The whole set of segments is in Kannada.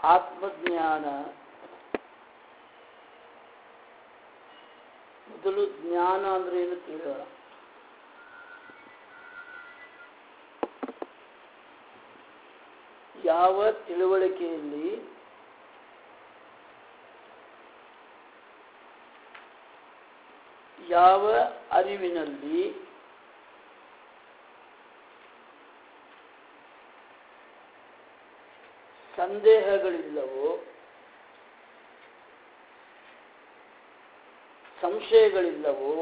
ಆತ್ಮಜ್ಞಾನ ಮೊದಲು ಜ್ಞಾನ ಅಂದ್ರೆ ಏನು ತಿಳಿಯೋಣ. ಯಾವ ತಿಳುವಳಿಕೆಯಲ್ಲಿ ಯಾವ ಅರಿವಿನಲ್ಲಿ ಸಂದೇಹಗಳಿಲ್ಲವೋ, ಸಂಶಯಗಳಿಲ್ಲವೋ,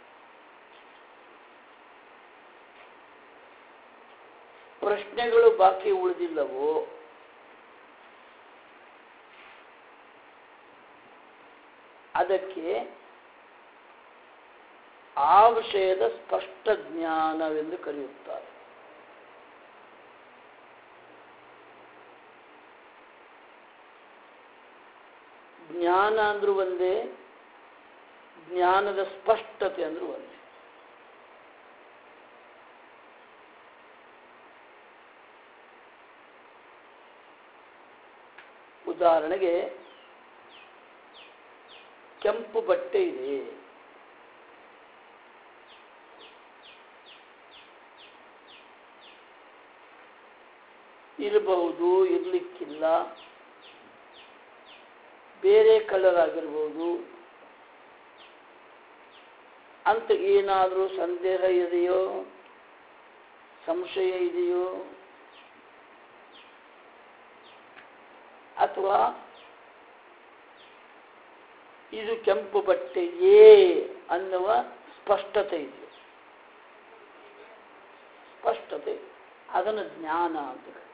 ಪ್ರಶ್ನೆಗಳು ಬಾಕಿ ಉಳಿದಿಲ್ಲವೋ, ಅದಕ್ಕೆ ಆ ವಿಷಯದ ಸ್ಪಷ್ಟ ಜ್ಞಾನವೆಂದು ಕರೆಯುತ್ತಾರೆ. ಜ್ಞಾನ ಅಂದ್ರೂ ಒಂದೇ, ಜ್ಞಾನದ ಸ್ಪಷ್ಟತೆ ಅಂದ್ರೂ ಒಂದೇ. ಉದಾಹರಣೆಗೆ ಕೆಂಪು ಬಟ್ಟೆ ಇದೆ, ಇರಬಹುದು, ಇರಲಿಕ್ಕಿಲ್ಲ, ಬೇರೆ ಕಲರ್ ಆಗಿರ್ಬೋದು ಅಂತ ಏನಾದರೂ ಸಂದೇಹ ಇದೆಯೋ, ಸಂಶಯ ಇದೆಯೋ, ಅಥವಾ ಇದು ಕೆಂಪು ಬಟ್ಟೆಯೇ ಅನ್ನುವ ಸ್ಪಷ್ಟತೆ ಇದೆಯೋ, ಸ್ಪಷ್ಟತೆ, ಅದನ್ನು ಜ್ಞಾನ ಅಂತ ಕರೀತಾರೆ.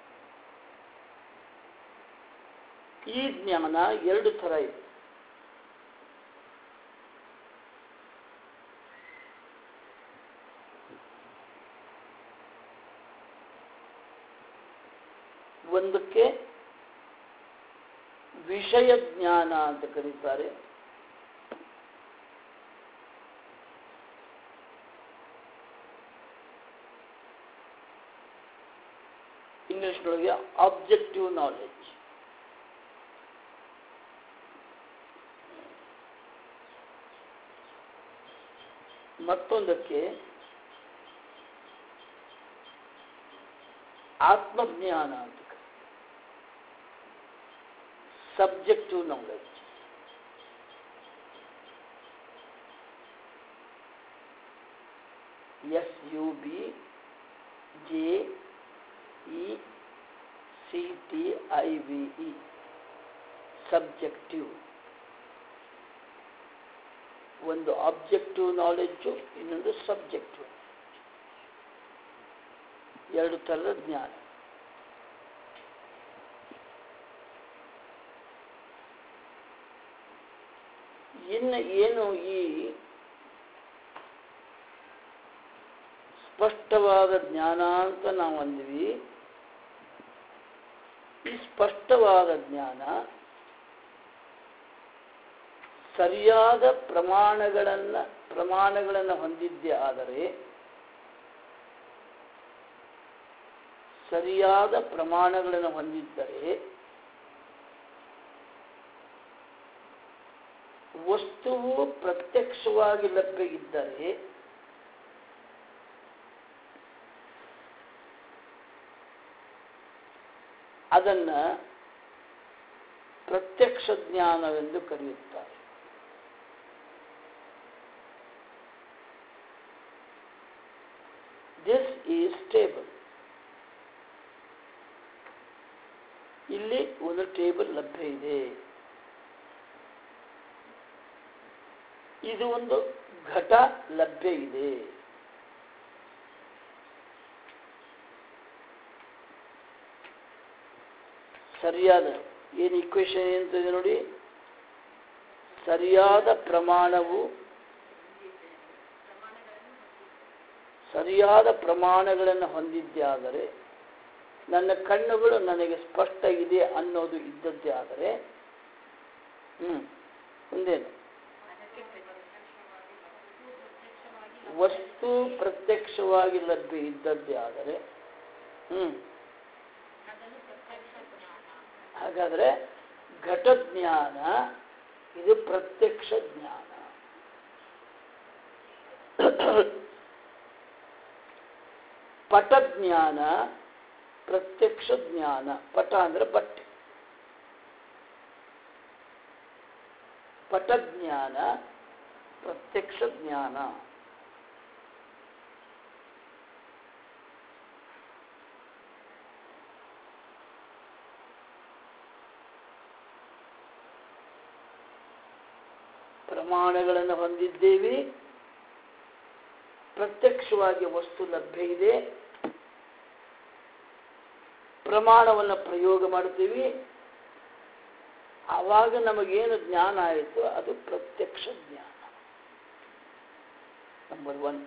ಈ ಜ್ಞಾನ ಎರಡು ಥರ ಇದೆ. ಒಂದಕ್ಕೆ ವಿಷಯ ಜ್ಞಾನ ಅಂತ ಕರೀತಾರೆ, ಇಂಗ್ಲಿಷ್ನೊಳಗೆ ಆಬ್ಜೆಕ್ಟಿವ್ ನಾಲೆಡ್ಜ್. ಮತ್ತೊಂದಕ್ಕೆ ಆತ್ಮಜ್ಞಾನ ಅಂತ ಸಬ್ಜೆಕ್ಟಿವ್ ನಾಲೆಡ್ಜ್. SUBJECTIVE subjective. ಒಂದು ಆಬ್ಜೆಕ್ಟಿವ್ ನಾಲೆಡ್ಜು, ಇನ್ನೊಂದು ಸಬ್ಜೆಕ್ಟಿವ್. ಎರಡು ಥರದ ಜ್ಞಾನ. ಇನ್ನು ಏನು ಈ ಸ್ಪಷ್ಟವಾದ ಜ್ಞಾನ ಅಂತ ನಾವು ಅಂದ್ವಿ, ಈ ಸ್ಪಷ್ಟವಾದ ಜ್ಞಾನ ಸರಿಯಾದ ಪ್ರಮಾಣಗಳನ್ನು ಹೊಂದಿದ್ದೇ ಆದರೆ, ಸರಿಯಾದ ಪ್ರಮಾಣಗಳನ್ನು ಹೊಂದಿದ್ದರೆ ವಸ್ತುವು ಪ್ರತ್ಯಕ್ಷವಾಗಿ ಲಭ್ಯ ಇದ್ದರೆ ಅದನ್ನ ಪ್ರತ್ಯಕ್ಷ ಜ್ಞಾನವೆಂದು ಕರೆಯುತ್ತಾರೆ. This is table. ಇಲ್ಲಿ ಒಂದು ಟೇಬಲ್ ಲಭ್ಯ ಇದೆ. ಇದು ಒಂದು ಘಟ ಲಭ್ಯ ಇದೆ. ಸರಿಯಾದ ಏನು ಇಕ್ವೇಶನ್ ಏನಿದೆ ನೋಡಿ, ಸರಿಯಾದ ಪ್ರಮಾಣವು ಸರಿಯಾದ ಪ್ರಮಾಣಗಳನ್ನು ಹೊಂದಿದ್ದೇ ಆದರೆ, ನನ್ನ ಕಣ್ಣುಗಳು ನನಗೆ ಸ್ಪಷ್ಟ ಇದೆ ಅನ್ನೋದು ಇದ್ದದ್ದೇ ಆದರೆ, ಮುಂದೇನು ವಸ್ತು ಪ್ರತ್ಯಕ್ಷವಾಗಿ ಲಭ್ಯ ಇದ್ದದ್ದೇ ಆದರೆ ಹಾಗಾದರೆ ಘಟಜ್ಞಾನ ಇದು ಪ್ರತ್ಯಕ್ಷ ಜ್ಞಾನ. ಪಟಜ್ಞಾನ ಪ್ರತ್ಯಕ್ಷ ಜ್ಞಾನ. ಪಟ ಅಂದರೆ ಬಟ್ಟೆ. ಪಟಜ್ಞಾನ ಪ್ರತ್ಯಕ್ಷ ಜ್ಞಾನ. ಪ್ರಮಾಣಗಳನ್ನು ಹೊಂದಿದ್ದೇವೆ, ಪ್ರತ್ಯಕ್ಷವಾಗಿ ವಸ್ತು ಲಭ್ಯ ಇದೆ, ಪ್ರಮಾಣವನ್ನು ಪ್ರಯೋಗ ಮಾಡ್ತೀವಿ, ಆವಾಗ ನಮಗೇನು ಜ್ಞಾನ ಆಯಿತು ಅದು ಪ್ರತ್ಯಕ್ಷ ಜ್ಞಾನ. ನಂಬರ್ 1.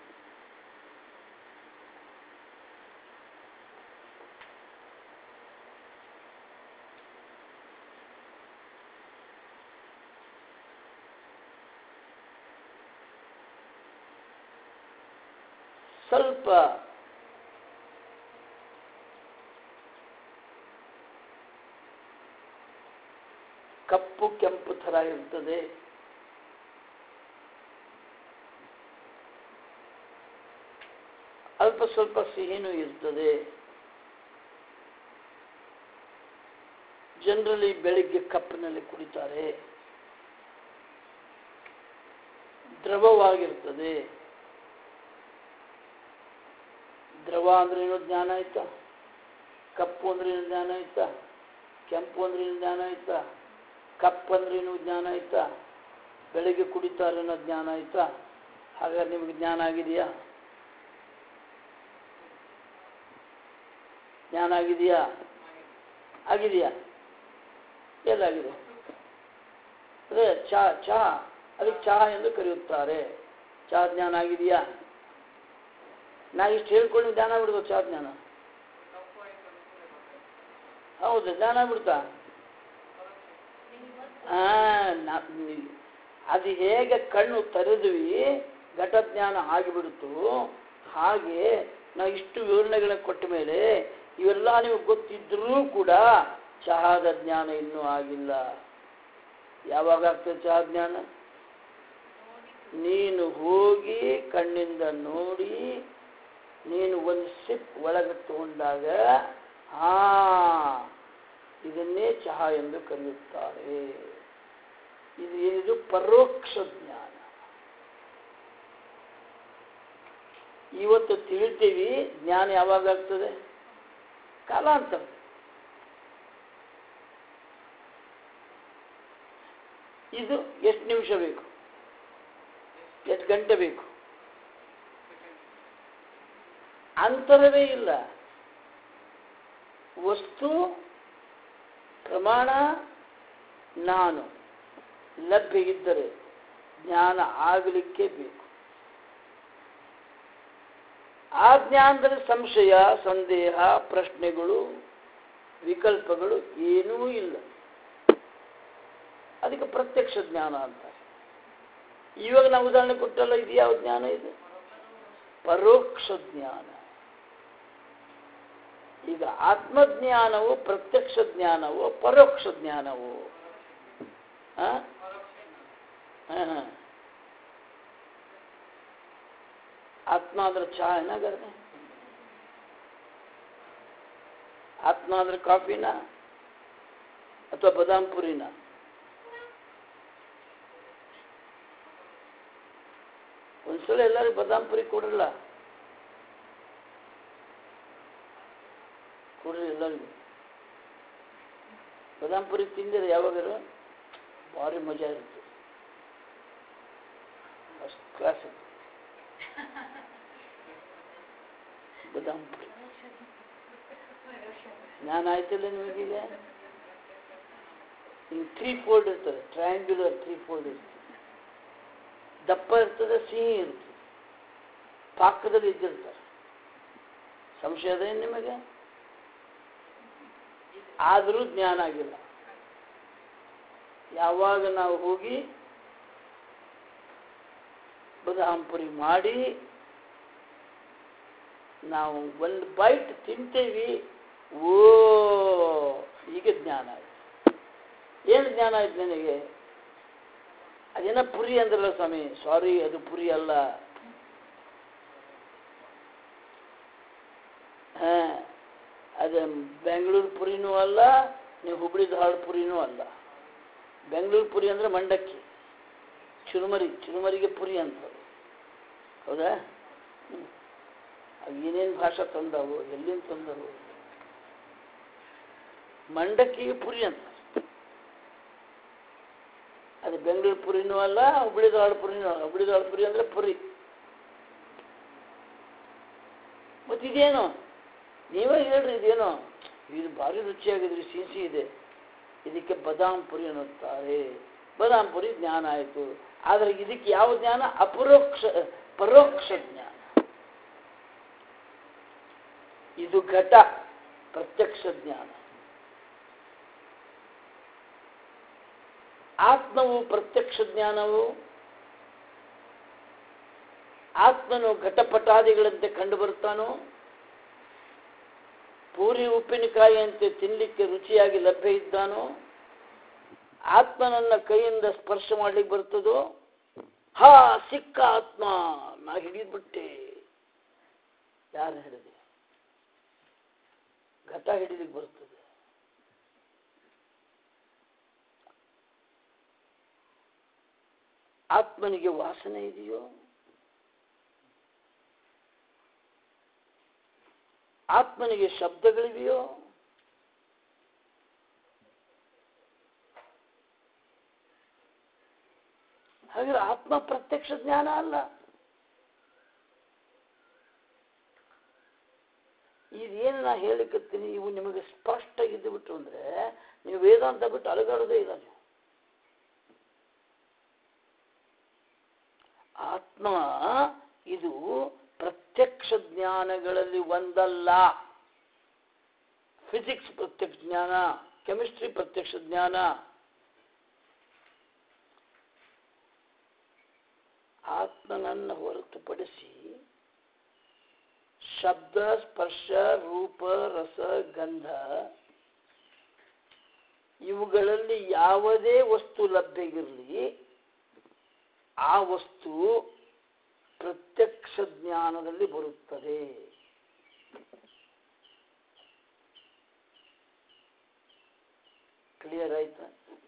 ಸ್ವಲ್ಪ ಕಪ್ಪು ಕೆಂಪು ಥರ ಇರ್ತದೆ, ಅಲ್ಪ ಸ್ವಲ್ಪ ಸಿಹಿನೂ ಇರ್ತದೆ. ಜನರಲಿ ಬೆಳಿಗ್ಗೆ ಕಪ್ಪಿನಲ್ಲಿ ಕುಡಿತಾರೆ, ದ್ರವವಾಗಿರ್ತದೆ. ದ್ರವ ಅಂದ್ರೆ ಏನೋ ಜ್ಞಾನ ಆಯ್ತಾ, ಕಪ್ಪು ಅಂದ್ರೆ ಏನು ಜ್ಞಾನ ಆಯ್ತಾ, ಕೆಂಪು ಅಂದ್ರೆ ಏನು ಜ್ಞಾನ ಆಯ್ತಾ, ಕಪ್ಪು ಅಂದ್ರೆ ಏನು ಜ್ಞಾನ ಆಯ್ತಾ, ಬೆಳಿಗ್ಗೆ ಕುಡಿತಾರೆ ಅನ್ನೋ ಜ್ಞಾನ ಆಯ್ತಾ. ಹಾಗಾದ್ರೆ ನಿಮಗೆ ಜ್ಞಾನ ಆಗಿದೆಯಾ? ಜ್ಞಾನ ಆಗಿದೆಯಾ? ಆಗಿದೆಯಾ? ಎಲ್ಲಾಗಿದೆ? ಅದೇ ಚಹಾ ಅದಕ್ಕೆ ಚಹಾ ಎಂದು ಕರೆಯುತ್ತಾರೆ. ಚಹಾ ಜ್ಞಾನ ಆಗಿದೆಯಾ? ನಾ ಇಷ್ಟು ಹೇಳ್ಕೊಂಡು ಜ್ಞಾನ ಬಿಡ್ಬೇಕು. ಚಹಾ ಜ್ಞಾನ ಹೌದು, ಜ್ಞಾನ ಬಿಡ್ತಾ? ಅದು ಹೇಗೆ ಕಣ್ಣು ತೆರೆದ್ವಿ ಘಟ ಜ್ಞಾನ ಆಗಿಬಿಡ್ತು, ಹಾಗೆ ನಾವು ಇಷ್ಟು ವಿವರಣೆಗಳ ಕೊಟ್ಟ ಮೇಲೆ ಇವೆಲ್ಲ ನಿಮಗೆ ಗೊತ್ತಿದ್ರೂ ಕೂಡ ಚಹಾದ ಜ್ಞಾನ ಇನ್ನೂ ಆಗಿಲ್ಲ. ಯಾವಾಗ ಆಗ್ತದೆ ಚಹಾ ಜ್ಞಾನ? ನೀನು ಹೋಗಿ ಕಣ್ಣಿಂದ ನೋಡಿ, ನೀನು ಒಂದು ಸಿಪ್ ಒಳಗೆ ತಗೊಂಡಾಗ ಇದನ್ನೇ ಚಹಾ ಎಂದು ಕರೆಯುತ್ತಾರೆ. ಇದು ಪರೋಕ್ಷ ಜ್ಞಾನ. ಇವತ್ತು ತಿಳಿತೀವಿ, ಜ್ಞಾನ ಯಾವಾಗ ಆಗ್ತದೆ? ಕಾಲಾಂತರ. ಇದು ಎಷ್ಟು ನಿಮಿಷ ಬೇಕು? ಎಷ್ಟು ಗಂಟೆ ಬೇಕು? ಅಂತರವೇ ಇಲ್ಲ. ವಸ್ತು, ಪ್ರಮಾಣ, ನಾನು ಲಭ್ಯ ಇದ್ದರೆ ಜ್ಞಾನ ಆಗಲಿಕ್ಕೆ ಬೇಕು. ಆ ಜ್ಞಾನದಲ್ಲಿ ಸಂಶಯ, ಸಂದೇಹ, ಪ್ರಶ್ನೆಗಳು, ವಿಕಲ್ಪಗಳು ಏನೂ ಇಲ್ಲ. ಅದಕ್ಕೆ ಪ್ರತ್ಯಕ್ಷ ಜ್ಞಾನ ಅಂತ. ಇವಾಗ ನಾವು ಉದಾಹರಣೆ ಕೊಟ್ಟಲ್ಲ, ಇದು ಯಾವ ಜ್ಞಾನ? ಇದು ಪರೋಕ್ಷ ಜ್ಞಾನ. ಈಗ ಆತ್ಮಜ್ಞಾನವು ಪ್ರತ್ಯಕ್ಷ ಜ್ಞಾನವು ಪರೋಕ್ಷ ಜ್ಞಾನವು? ಆತ್ಮ ಅಂದ್ರೆ ಚಹಾ ಏನಾಗತ್ತೆ? ಆತ್ಮ ಅಂದ್ರೆ ಕಾಫಿನ ಅಥವಾ ಬಾದಾಮ್ ಪುರಿನ? ಒಂದ್ಸಲ ಎಲ್ಲರಿಗೂ ಬಾದಾಮ್ ಪುರಿ ಕೊಡ್ರಲ್ಲ, ಕೊಡ್ರಿ ಎಲ್ಲರಿಗೂ. ಬಾದಾಮ್ ಪುರಿ ತಿಂದಿರ ಯಾವಾಗಾರು? ಭಾರಿ ಮಜಾ ಇರುತ್ತೆ, ಫಸ್ಟ್ ಕ್ಲಾಸ್. ಬಾದಾಮ್ ಪುರಿ ಜ್ಞಾನ ಆಯ್ತಿಲ್ಲ ನಿಮಗೀಗ? ಹಿಂಗೆ 3 ಫೋಲ್ಡ್ ಇರ್ತದೆ, ಟ್ರಯಾಂಗ್ಯುಲರ್ 3 ಫೋಲ್ಡ್ ಇರ್ತದೆ. ದಪ್ಪ ಇರ್ತದೆ, ಸಿಹಿ ಇರ್ತದೆ, ಪಾಕದಲ್ಲಿ ಇದ್ದಿರ್ತಾರೆ. ಸಂಶಯ ಅದೇ ನಿಮಗೆ? ಆದರೂ ಜ್ಞಾನ ಆಗಿಲ್ಲ. ಯಾವಾಗ ನಾವು ಹೋಗಿ ಬಾದಾಮ್ ಪುರಿ ಮಾಡಿ ನಾವು ಒಂದು ಬೈಟ್ ತಿಂತೇವಿ, ಓ ಈಗ ಜ್ಞಾನ ಆಯ್ತು. ಏನು ಜ್ಞಾನ ಆಯ್ತು ನಿನಗೆ? ಅದೇನ ಪುರಿ ಅಂದ್ರಲ್ಲ ಸ್ವಾಮಿ, ಸಾರಿ ಅದು ಪುರಿ ಅಲ್ಲ. ಅದು ಬೆಂಗಳೂರು ಪುರಿನೂ ಅಲ್ಲ, ನೀವು ಹುಬ್ಳಿ ಧಾರವಾಡ ಪುರಿನೂ ಅಲ್ಲ. ಬೆಂಗಳೂರು ಪುರಿ ಅಂದ್ರೆ ಮಂಡಕ್ಕಿ, ಚುರುಮರಿಗೆ ಪುರಿ ಅಂತಾರೆ. ಹೌದಾ? ಏನೇನು ಭಾಷೆ ತಂದವು, ಎಲ್ಲಿಂದ ತಂದವು? ಮಂಡಕ್ಕಿಗೆ ಪುರಿ ಅಂತ. ಅದು ಬೆಂಗಳೂರು ಪುರಿನೂ ಅಲ್ಲ, ಹುಬ್ಳಿ ಧಾರವಾಡ ಪುರಿನೂ ಅಲ್ಲ. ಹುಬ್ಳಿ ಧಾರವಾಡ ಪುರಿ ಅಂದ್ರೆ ಪುರಿ. ಮತ್ತಿದೇನು? ನೀವೇ ಹೇಳ್ರಿ, ಇದೇನೋ ಇದು ಭಾರಿ ರುಚಿಯಾಗಿದ್ರಿ, ಸಿಹಿ ಇದೆ, ಇದಕ್ಕೆ ಬದಾಮ್ ಪುರಿ ಅನ್ನುತ್ತಾರೆ. ಬದಾಮ್ ಪುರಿ ಜ್ಞಾನ ಆಯಿತು. ಆದರೆ ಇದಕ್ಕೆ ಯಾವ ಜ್ಞಾನ? ಪರೋಕ್ಷ ಜ್ಞಾನ. ಇದು ಘಟ, ಪ್ರತ್ಯಕ್ಷ ಜ್ಞಾನ. ಆತ್ಮವು ಪ್ರತ್ಯಕ್ಷ ಜ್ಞಾನವು. ಆತ್ಮನು ಘಟಪಟಾದಿಗಳಂತೆ ಕಂಡು ಬರ್ತಾನೋ, ಪೂರಿ ಉಪ್ಪಿನಕಾಯಿಯಂತೆ ತಿನ್ನಲಿಕ್ಕೆ ರುಚಿಯಾಗಿ ಲಭ್ಯ ಇದ್ದಾನೋ, ಆತ್ಮನನ್ನ ಕೈಯಿಂದ ಸ್ಪರ್ಶ ಮಾಡ್ಲಿಕ್ಕೆ ಬರ್ತದೋ, ಹಾ ಸಿಕ್ಕ ಆತ್ಮ, ನಾ ಹಿಡಿದ್ಬಿಟ್ಟೆ. ಯಾರು ಹಿಡಿದೆ? ಘಟ ಹಿಡಿಲಿಕ್ಕೆ ಬರ್ತದೆ. ಆತ್ಮನಿಗೆ ವಾಸನೆ ಇದೆಯೋ? ಆತ್ಮನಿಗೆ ಶಬ್ದಗಳಿವೆಯೋ? ಹಾಗಾದ್ರೆ ಆತ್ಮ ಪ್ರತ್ಯಕ್ಷ ಜ್ಞಾನ ಅಲ್ಲ. ಇದೇನು ನಾ ಹೇಳಿಕತ್ತೀನಿ, ಇವು ನಿಮಗೆ ಸ್ಪಷ್ಟ ಇದ್ದು ಬಿಟ್ಟು ಅಂದ್ರೆ ನೀವು ವೇದಾಂತ ಬಿಟ್ಟು ಅಲಗಾಡೋದೇ ಇಲ್ಲ. ನೀವು ಆತ್ಮ ಇದು ಪ್ರತ್ಯಕ್ಷ ಜ್ಞಾನಗಳಲ್ಲಿ ಒಂದಲ್ಲ. ಫಿಸಿಕ್ಸ್ ಪ್ರತ್ಯಕ್ಷ ಜ್ಞಾನ, ಕೆಮಿಸ್ಟ್ರಿ ಪ್ರತ್ಯಕ್ಷ ಜ್ಞಾನ. ಆತ್ಮನನ್ನು ಹೊರತುಪಡಿಸಿ ಶಬ್ದ, ಸ್ಪರ್ಶ, ರೂಪ, ರಸ, ಗಂಧ ಇವುಗಳಲ್ಲಿ ಯಾವುದೇ ವಸ್ತು ಲಭ್ಯ ಇರಲಿ, ಆ ವಸ್ತು ಪ್ರತ್ಯಕ್ಷ ಜ್ಞಾನದಲ್ಲಿ ಬರುತ್ತದೆ. ಕ್ಲಿಯರ್ ಆಯ್ತಾ?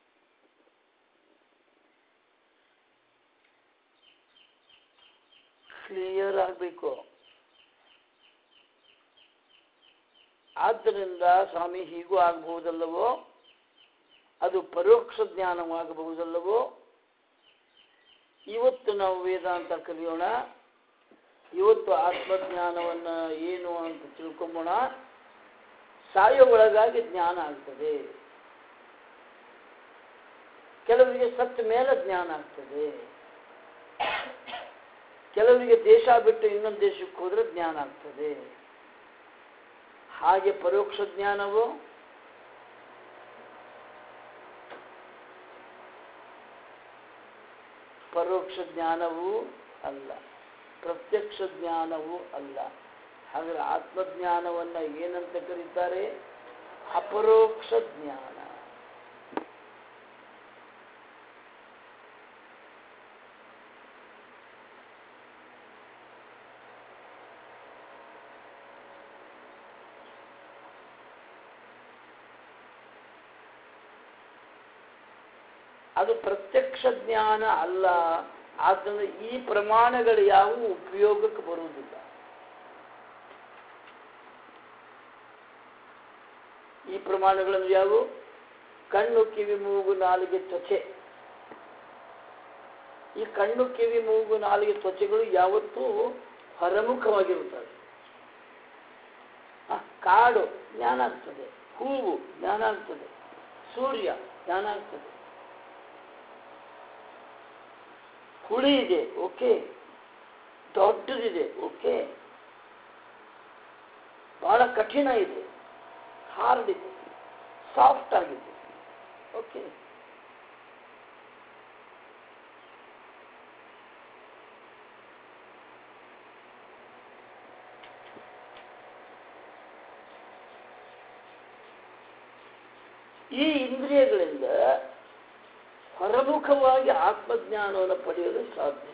ಕ್ಲಿಯರ್ ಆಗಬೇಕು. ಆದ್ದರಿಂದ ಸ್ವಾಮಿ ಹೀಗೂ ಆಗಬಹುದಲ್ಲವೋ, ಅದು ಪರೋಕ್ಷ ಜ್ಞಾನವಾಗಬಹುದಲ್ಲವೋ? ಇವತ್ತು ನಾವು ವೇದಾಂತ ಕಲಿಯೋಣ, ಇವತ್ತು ಆತ್ಮಜ್ಞಾನವನ್ನ ಏನು ಅಂತ ತಿಳ್ಕೊಂಬೋಣ. ಸಾಯೋ ಒಳಗಾಗಿ ಜ್ಞಾನ ಆಗ್ತದೆ. ಕೆಲವರಿಗೆ ಸತ್ತ ಮೇಲೆ ಜ್ಞಾನ ಆಗ್ತದೆ. ಕೆಲವರಿಗೆ ದೇಶ ಬಿಟ್ಟು ಇನ್ನೊಂದು ದೇಶಕ್ಕೆ ಹೋದ್ರೆ ಜ್ಞಾನ ಆಗ್ತದೆ. ಹಾಗೆ ಪರೋಕ್ಷ ಜ್ಞಾನವು ಪರೋಕ್ಷ ಜ್ಞಾನವೂ ಅಲ್ಲ, ಪ್ರತ್ಯಕ್ಷ ಜ್ಞಾನವೂ ಅಲ್ಲ. ಹಾಗಾದ್ರೆ ಆತ್ಮಜ್ಞಾನವನ್ನ ಏನಂತ ಕರೀತಾರೆ? ಅಪರೋಕ್ಷ ಜ್ಞಾನ. ಅದು ಪ್ರತ್ಯಕ್ಷ ಜ್ಞಾನ ಅಲ್ಲ. ಆದ್ದರಿಂದ ಈ ಪ್ರಮಾಣಗಳು ಯಾವುವು ಉಪಯೋಗಕ್ಕೆ ಬರುವುದಿಲ್ಲ. ಈ ಪ್ರಮಾಣಗಳನ್ನು ಯಾವುವು? ಕಣ್ಣು, ಕಿವಿ, ಮೂಗು, ನಾಲಿಗೆ, ತ್ವಚೆ. ಈ ಕಣ್ಣು, ಕಿವಿ, ಮೂಗು, ನಾಲಿಗೆ, ತ್ವಚೆಗಳು ಯಾವತ್ತೂ ಹೊರಮುಖವಾಗಿರುತ್ತವೆ. ಕಾಡು ಜ್ಞಾನ ಆಗ್ತದೆ, ಹೂವು ಜ್ಞಾನ ಆಗ್ತದೆ, ಸೂರ್ಯ ಜ್ಞಾನ ಆಗ್ತದೆ. ಹುಳಿ ಇದೆ, ಓಕೆ. ದೊಡ್ಡದಿದೆ, ಓಕೆ. ಬಹಳ ಕಠಿಣ ಇದೆ, ಹಾರ್ಡ್ ಇದೆ, ಸಾಫ್ಟ್ ಆಗಿದೆ, ಓಕೆ. ಈ ಇಂದ್ರಿಯಗಳಿಂದ ಹೊರಮುಖವಾಗಿ ಆತ್ಮಜ್ಞಾನವನ್ನು ಪಡೆಯಲು ಸಾಧ್ಯವಿಲ್ಲ.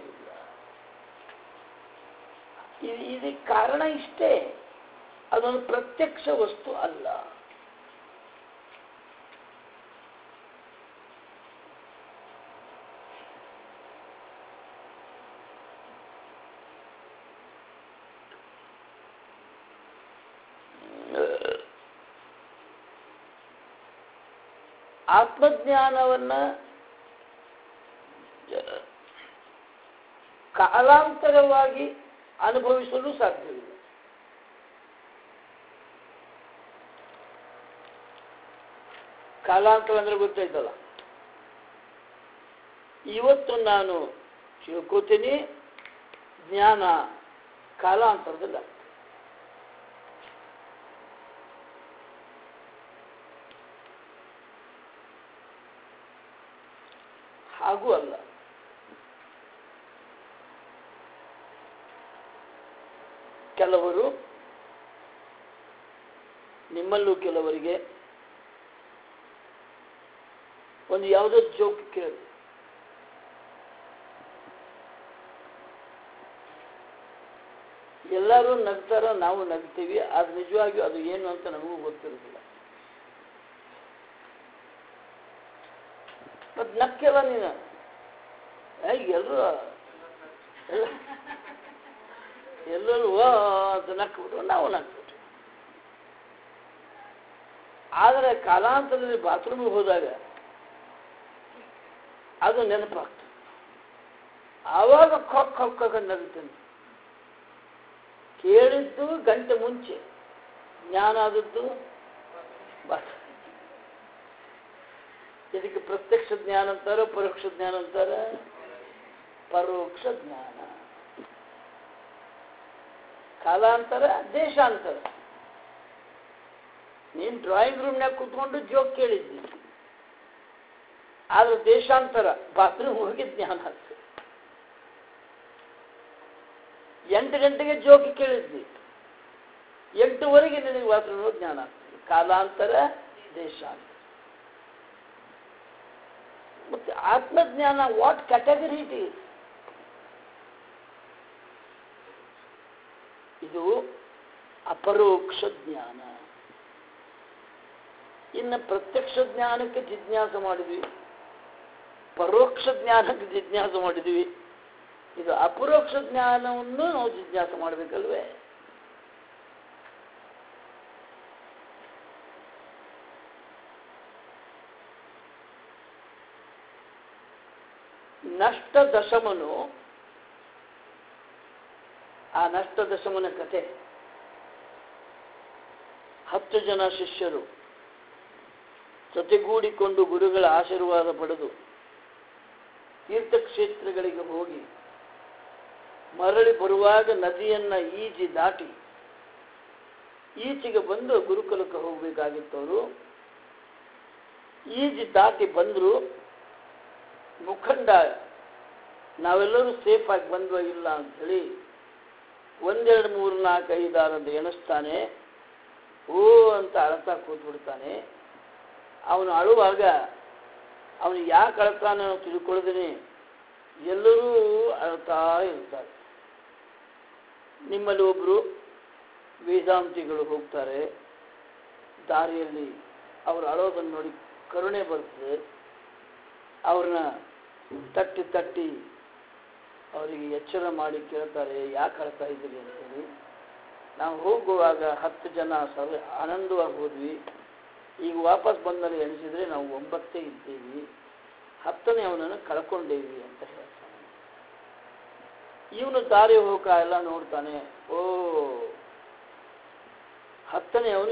ಇದಕ್ಕೆ ಕಾರಣ ಇಷ್ಟೇ, ಅದೊಂದು ಪ್ರತ್ಯಕ್ಷ ವಸ್ತು ಅಲ್ಲ. ಆತ್ಮಜ್ಞಾನವನ್ನ ಕಾಲಾಂತರವಾಗಿ ಅನುಭವಿಸಲು ಸಾಧ್ಯವಿಲ್ಲ. ಕಾಲಾಂತರ ಅಂದ್ರೆ ಗೊತ್ತಾಯ್ತಲ್ಲ, ಇವತ್ತು ನಾನು ತಿಳ್ಕೋತೀನಿ, ಜ್ಞಾನ ಕಾಲಾಂತರದಲ್ಲಿ ಆಗ್ತದೆ. ಹಾಗೂ ಅಲ್ಲ. ಕೆಲವರು, ನಿಮ್ಮಲ್ಲೂ ಕೆಲವರಿಗೆ ಒಂದು ಯಾವುದೋ ಜೋಕ್ ಕೇಳಿ ಎಲ್ಲರೂ ನಗ್ತಾರ, ನಾವು ನಗ್ತೀವಿ, ಅದು ನಿಜವಾಗಿಯೂ ಅದು ಏನು ಅಂತ ನಮಗೂ ಗೊತ್ತಿರೋದಿಲ್ಲ. ಮತ್ ನಕ್ಕೆಲ್ಲ ನೀನು ಎಲ್ಲರೂ ಅಂತ ನಕ್ಬಿಟ್ರು, ನಾವು ನಕ್ಬಿಟ್ರು. ಆದರೆ ಕಾಲಾಂತರದಲ್ಲಿ ಬಾತ್ರೂಮಿಗೆ ಹೋದಾಗ ಅದು ನೆನಪಾಗ್ತದೆ. ಆವಾಗ ಕೊಕ್ಕ ನಗುತ್ತೇನೆ. ಕೇಳಿದ್ದು ಗಂಟೆ ಮುಂಚೆ, ಜ್ಞಾನ ಆದದ್ದು ಇದಕ್ಕೆ ಪ್ರತ್ಯಕ್ಷ ಜ್ಞಾನ ಅಂತಾರ, ಪರೋಕ್ಷ ಜ್ಞಾನ ಅಂತಾರ. ಪರೋಕ್ಷ ಜ್ಞಾನ ಕಾಲಾಂತರ, ದೇಶಾಂತರ. ನೀನು ಡ್ರಾಯಿಂಗ್ ರೂಮ್ನಾಗ ಕೂತ್ಕೊಂಡು ಜೋಕ್ ಕೇಳಿದ್ದಿ, ಆದ್ರೆ ದೇಶಾಂತರ ಬಾತ್ರೂಮ್ ಹೋಗಿ ಜ್ಞಾನ ಆಗ್ತದೆ. 8 ಗಂಟೆಗೆ ಜೋಕ್ ಕೇಳಿದ್ದಿ, 8:15 ನಿನಗೆ ಬಾತ್ರೂಮ್ ಹೋಗಿ ಜ್ಞಾನ ಆಗ್ತದೆ. ಕಾಲಾಂತರ, ದೇಶಾಂತರ. ಮತ್ತೆ ಆತ್ಮಜ್ಞಾನ ವಾಟ್ ಕ್ಯಾಟಗರಿ ಇಟ್ ಈಸ್? ಇದು ಅಪರೋಕ್ಷ ಜ್ಞಾನ. ಇನ್ನು ಪ್ರತ್ಯಕ್ಷ ಜ್ಞಾನಕ್ಕೆ ಜಿಜ್ಞಾಸೆ ಮಾಡಿದ್ವಿ, ಪರೋಕ್ಷ ಜ್ಞಾನಕ್ಕೆ ಜಿಜ್ಞಾಸೆ ಮಾಡಿದ್ವಿ. ಇದು ಅಪರೋಕ್ಷ ಜ್ಞಾನವನ್ನು ನಾವು ಜಿಜ್ಞಾಸೆ ಮಾಡಬೇಕಲ್ವೇ? ನಷ್ಟ ದಶಮನು, ಆ ನಷ್ಟ ದಶಮನ ಕಥೆ, 10 ಜನ ಶಿಷ್ಯರು ಜೊತೆಗೂಡಿಕೊಂಡು ಗುರುಗಳ ಆಶೀರ್ವಾದ ಪಡೆದು ತೀರ್ಥಕ್ಷೇತ್ರಗಳಿಗೆ ಹೋಗಿ ಮರಳಿ ಬರುವಾಗ ನದಿಯನ್ನ ಈಜಿ ದಾಟಿ ಈಚೆಗೆ ಬಂದು ಗುರುಕುಲಕ್ಕೆ ಹೋಗಬೇಕಾಗಿತ್ತವರು. ಈಜಿ ದಾಟಿ ಬಂದರು. ಮುಖಂಡ ನಾವೆಲ್ಲರೂ ಸೇಫ್ ಆಗಿ ಬಂದ್ವ ಇಲ್ಲ ಅಂಥೇಳಿ 1 2 3 4 5 6 ಅಂತ ಎಣಿಸ್ತಾನೆ. ಓ ಅಂತ ಅಳ್ತಾ ಕೂತ್ಬಿಡ್ತಾನೆ. ಅವನು ಅಳುವಾಗ ಅವನು ಯಾಕೆ ಅಳ್ತಾನೆ ನಾವು ತಿಳ್ಕೊಳ್ಳೋದೇನೆ, ಎಲ್ಲರೂ ಅಳ್ತಾ ಇರ್ತಾರೆ. ನಿಮ್ಮಲ್ಲಿ ಒಬ್ಬರು ವೇದಾಂತಿಗಳು ಹೋಗ್ತಾರೆ. ದಾರಿಯಲ್ಲಿ ಅವರು ಅಳೋದನ್ನು ನೋಡಿ ಕರುಣೆ ಬರ್ತದೆ. ಅವ್ರನ್ನ ತಟ್ಟಿ ಅವರಿಗೆ ಎಚ್ಚರ ಮಾಡಿ ಕೇಳ್ತಾರೆ, ಯಾಕೆ ಅಳ್ತಾ ಇದ್ದೀರಿ ಅಂತೇಳಿ. ನಾವು ಹೋಗುವಾಗ 10 ಜನ ಆನಂದವಾಗಿ ಹೋದ್ವಿ. ಈಗ ವಾಪಸ್ ಬಂದಲ್ಲಿ ಎಣಿಸಿದ್ರೆ ನಾವು 9 ಇದ್ದೀವಿ, 10ನೇ ಅವನನ್ನು ಕಳ್ಕೊಂಡೇವಿ ಅಂತ ಹೇಳ್ತಾನೆ. ಇವನು ದಾರಿ ಹೋಗ ಎಲ್ಲ ನೋಡ್ತಾನೆ. ಓ 10ನೇ ಅವನು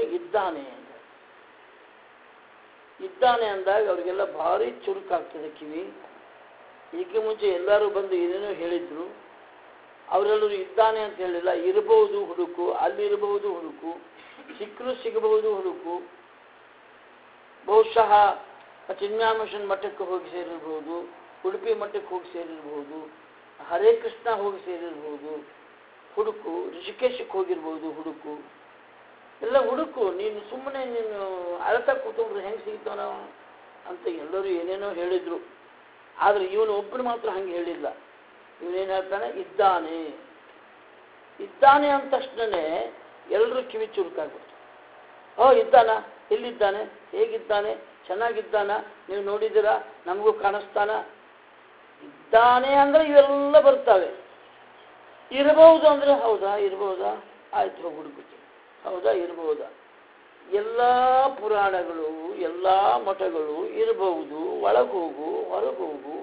ಇದ್ದಾನೆ ಅಂದಾಗ ಅವರಿಗೆಲ್ಲ ಭಾರಿ ಚುರುಕಾಗ್ತದೆ ಕಿವಿ. ಈಕೆ ಮುಂಚೆ ಎಲ್ಲರೂ ಬಂದು ಏನೇನೋ ಹೇಳಿದ್ರು, ಅವರೆಲ್ಲರೂ ಇದ್ದಾನೆ ಅಂತ ಹೇಳಿಲ್ಲ. ಇರಬಹುದು ಹುಡುಕು, ಅಲ್ಲಿರಬಹುದು ಹುಡುಕು, ಸಿಕ್ಕರು ಸಿಗಬಹುದು ಹುಡುಕು. ಬಹುಶಃ ಚಿನ್ಮ್ಯಾಮಿಷನ್ ಮಠಕ್ಕೆ ಹೋಗಿ ಸೇರಿರ್ಬೋದು, ಉಡುಪಿ ಮಠಕ್ಕೆ ಹೋಗಿ ಸೇರಿರ್ಬೋದು, ಹರೇ ಕೃಷ್ಣ ಹೋಗಿ ಸೇರಿರ್ಬೋದು ಹುಡುಕು, ಋಷಿಕೇಶಕ್ಕೆ ಹೋಗಿರ್ಬೋದು ಹುಡುಕು. ಎಲ್ಲ ಹುಡುಕು, ನೀನು ಸುಮ್ಮನೆ ನೀನು ಅಳತಾ ಕೂತ್ಕೊಂಡ್ರೆ ಹೆಂಗೆ ಸಿಗ್ತಾವ ನಾವು ಅಂತ ಎಲ್ಲರೂ ಏನೇನೋ ಹೇಳಿದ್ರು. ಆದರೆ ಇವನು ಒಬ್ಬರು ಮಾತ್ರ ಹಂಗೆ ಹೇಳಿಲ್ಲ. ಇವನೇನು ಹೇಳ್ತಾನೆ, ಇದ್ದಾನೆ ಇದ್ದಾನೆ ಅಂದ ತಕ್ಷಣನೇ ಎಲ್ಲರೂ ಕಿವಿ ಚುರುಕಾಗ್ಬಿಡ್ತು. ಇದ್ದಾನ, ಎಲ್ಲಿದ್ದಾನೆ, ಹೇಗಿದ್ದಾನೆ, ಚೆನ್ನಾಗಿದ್ದಾನ, ನೀವು ನೋಡಿದ್ದೀರಾ, ನಮಗೂ ಕಾಣಿಸ್ತಾನ. ಇದ್ದಾನೆ ಅಂದರೆ ಇವೆಲ್ಲ ಬರ್ತಾವೆ. ಇರಬಹುದು ಅಂದರೆ ಹೌದಾ, ಇರಬಹುದಾ, ಆಯ್ತು ಹೋಗಿ ಹುಡುಕುತ್ತೆ, ಹೌದಾ, ಇರಬಹುದಾ. ಎಲ್ಲ ಪುರಾಣಗಳು, ಎಲ್ಲ ಮಠಗಳು ಇರಬಹುದು, ಒಳಗೋಗು ಹೊರಗೋಗು.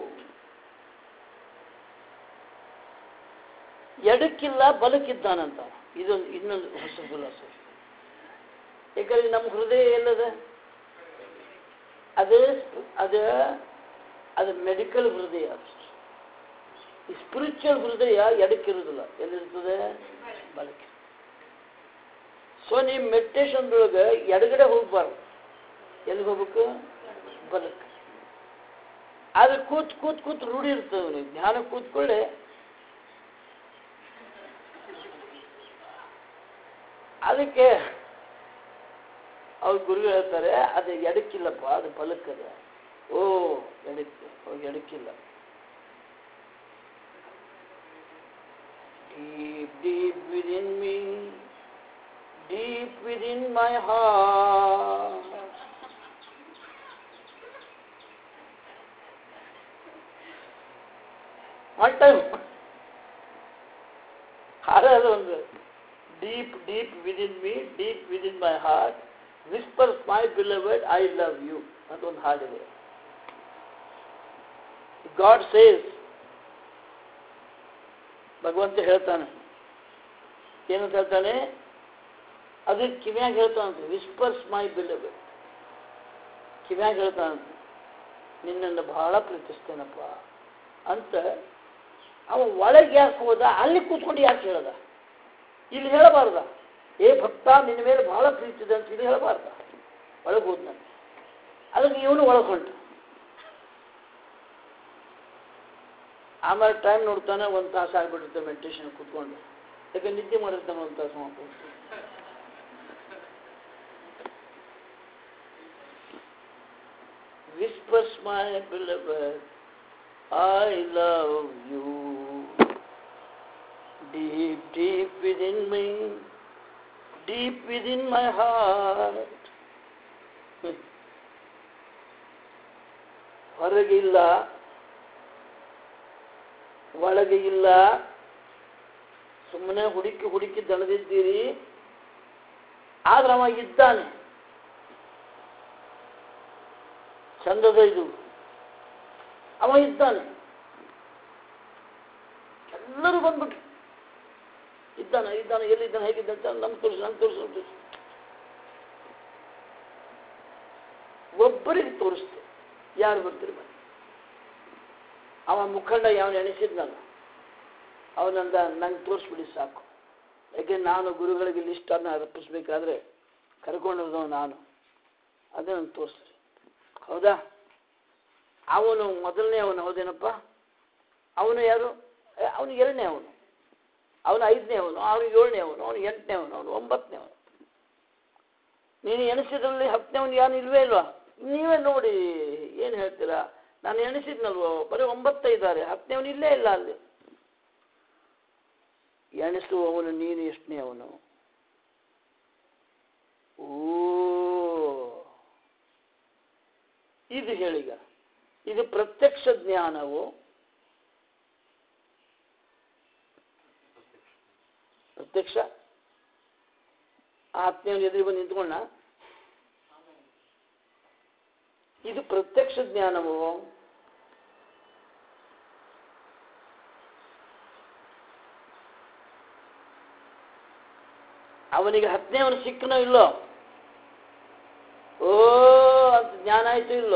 ಎಡಕ್ಕಿಲ್ಲ ಬಲಕ್ಕಿದ್ದಾನಂತ. ಇದೊಂದು ಇನ್ನೊಂದು ಹೊಸ ಫಿಲಾಸಫಿ. ಯಾಕಂದ್ರೆ ನಮ್ಮ ಹೃದಯ ಎಲ್ಲದ, ಅದೇ ಅದು ಮೆಡಿಕಲ್ ಹೃದಯ. ಈ ಸ್ಪಿರಿಚುವಲ್ ಹೃದಯ ಎಡಕ್ಕಿರುವುದಿಲ್ಲ, ಎಲ್ಲಿರ್ತದೆ, ಬಲಕ್ಕೆ. ಸೊ ನೀವು ಮೆಡಿಟೇಷನ್ದೊಳಗೆ ಎಡಗಡೆ ಹೋಗ್ಬಾರ್ದು, ಎಲ್ಲಿಗೆ ಹೋಗ್ಬೇಕು, ಬಲಕ್ಕೆ. ಆದ್ರೆ ಕೂತ್ ರೂಢಿ ಇರ್ತದೆ. ನೀವು ಧ್ಯಾನ ಕೂತ್ಕೊಳ್ಳಿ, ಅದಕ್ಕೆ ಅವ್ರ ಗುರು ಹೇಳ್ತಾರೆ, ಅದು ಎಡಕ್ಕಿಲ್ಲಪ್ಪ, ಅದು ಬಲಕ್ಕದ. ಎಡಕ್ಕಿಲ್ಲ. Deep within me, deep within my heart, one time ಹಾಡೋದು ಒಂದು, deep within me, deep within my heart, whispers my beloved, I love you ಅಂತ ಒಂದು ಹಾಡಿದೆ. God says, ಭಗವಂತ ಹೇಳ್ತಾನೆ, ಏನಂತ ಹೇಳ್ತಾನೆ, ಅದು ಕಿವ್ಯಾಗ ಹೇಳ್ತಾನಂತೆ, ವಿಸ್ಪರ್ಸ್ ಮೈ ಬಿಲವೆಡ್, ಕಿವ್ಯಾಗ ಹೇಳ್ತಾನಂತೆ, ನಿನ್ನನ್ನು ಬಹಳ ಪ್ರೀತಿಸ್ತೇನಪ್ಪ ಅಂತ. ಅವ ಒಳಗೆ ಯಾಕೆ ಹೋದ, ಅಲ್ಲಿ ಕೂತ್ಕೊಂಡು ಯಾಕೆ ಹೇಳ್ದ, ಇಲ್ಲಿ ಹೇಳಬಾರ್ದ. ಭಕ್ತ ನಿನ್ನ ಮೇಲೆ ಬಹಳ ಪ್ರೀತಿ ಇದೆ ಅಂತ ಇಲ್ಲಿ ಹೇಳಬಾರ್ದ, ಒಳಗೆ ಹೋದ್ನಂತೆ. ಅದಕ್ಕೆ ಇವನು ಒಳಗೆ ಹೊಂಟ. ಆಮೇಲೆ ಟೈಮ್ ನೋಡ್ತಾನೆ, 1 ತಾಸು ಆಗ್ಬಿಟ್ಟಿರುತ್ತೆ ಮೆಡಿಟೇಷನ್ ಕೂತ್ಕೊಂಡು. ಯಾಕೆ ನಿದ್ದೆ ಮಾಡಿರ್ತಾನೆ 1 ತಾಸು ಮಾಡ್ಕೊಂಡು. Whispers my beloved, I love you, deep within me, deep within my heart. ಹೊರಗೆ ಇಲ್ಲ, ಒಳಗೆ ಇಲ್ಲ, ಸುಮ್ಮನೆ ಹುಡುಕಿ ದಣದಿದ್ದೀರಿ. ಆದ್ರೆ ಅವ ಇದ್ದಾನೆ. ಚಂದದ ಇದು, ಅವ ಇದ್ದಾನೆ. ಎಲ್ಲರೂ ಬಂದ್ಬಿಟ್ರು, ಇದ್ದಾನೆ, ಎಲ್ಲಿದ್ದಾನೆ, ಹೇಗಿದ್ದಂತ ನಮ್ಗೆ ತೋರಿಸು. ಒಬ್ಬರಿಗೆ ತೋರಿಸ್ತೆ, ಯಾರು ಬರ್ತೀರಿ ಬನ್ನಿ. ಅವ ಮುಖಂಡ ಯಾವನು ಎಣಿಸಿದ್ನಲ್ಲ, ಅವನಂದ, ನಂಗೆ ತೋರಿಸ್ಬಿಡಿ ಸಾಕು. ಯಾಕೆ ನಾನು ಗುರುಗಳಿಗೆ ಲಿಸ್ಟನ್ನು ರಪ್ಪಿಸ್ಬೇಕಾದ್ರೆ ಕರ್ಕೊಂಡಿರೋದು ನಾನು, ಅದೇ ನಂಗೆ ತೋರಿಸ್ರಿ. ಹೌದಾ, ಅವನು ಮೊದಲನೇ ಅವನು, ಹೌದೇನಪ್ಪ, ಅವನು ಯಾರು, ಅವನು 2ನೇ ಅವನು, ಅವನು 5ನೇ ಅವನು, ಅವನು 7ನೇ ಅವನು, ಅವನು 8ನೇ ಅವನು, ಅವನು 9ನೇ ಅವನು. ನೀನು ಎಣಿಸಿದ್ರಲ್ಲಿ 10ನೇ ಅವನು ಯಾರು ಇಲ್ವೇ ಇಲ್ವಾ? ನೀವೇ ನೋಡಿ ಏನು ಹೇಳ್ತೀರಾ? ನಾನು ಎಣಿಸಿದ್ನಲ್ವೋ, ಬರೀ 9 ಇದ್ದಾರೆ, 10ನೇ ಅವನು ಇಲ್ಲೇ ಇಲ್ಲ ಅಲ್ಲಿ. ಎಣಿಸುವವನು ನೀನು ಎಷ್ಟನೇ ಅವನು? ಇದು ಹೇಳಿಗ, ಇದು ಪ್ರತ್ಯಕ್ಷ ಜ್ಞಾನವು. ಪ್ರತ್ಯಕ್ಷ ಆತ್ಮೀಯವನ್ನು ಎದುರು ಬಂದು ನಿಂತ್ಕೊಂಡ, ಇದು ಪ್ರತ್ಯಕ್ಷ ಜ್ಞಾನವು. ಅವನಿಗೆ 10ನೇ ಅವನು ಸಿಕ್ಕನೋ ಇಲ್ಲೋ, ಅಂತ ಜ್ಞಾನ ಆಯ್ತು ಇಲ್ಲೋ?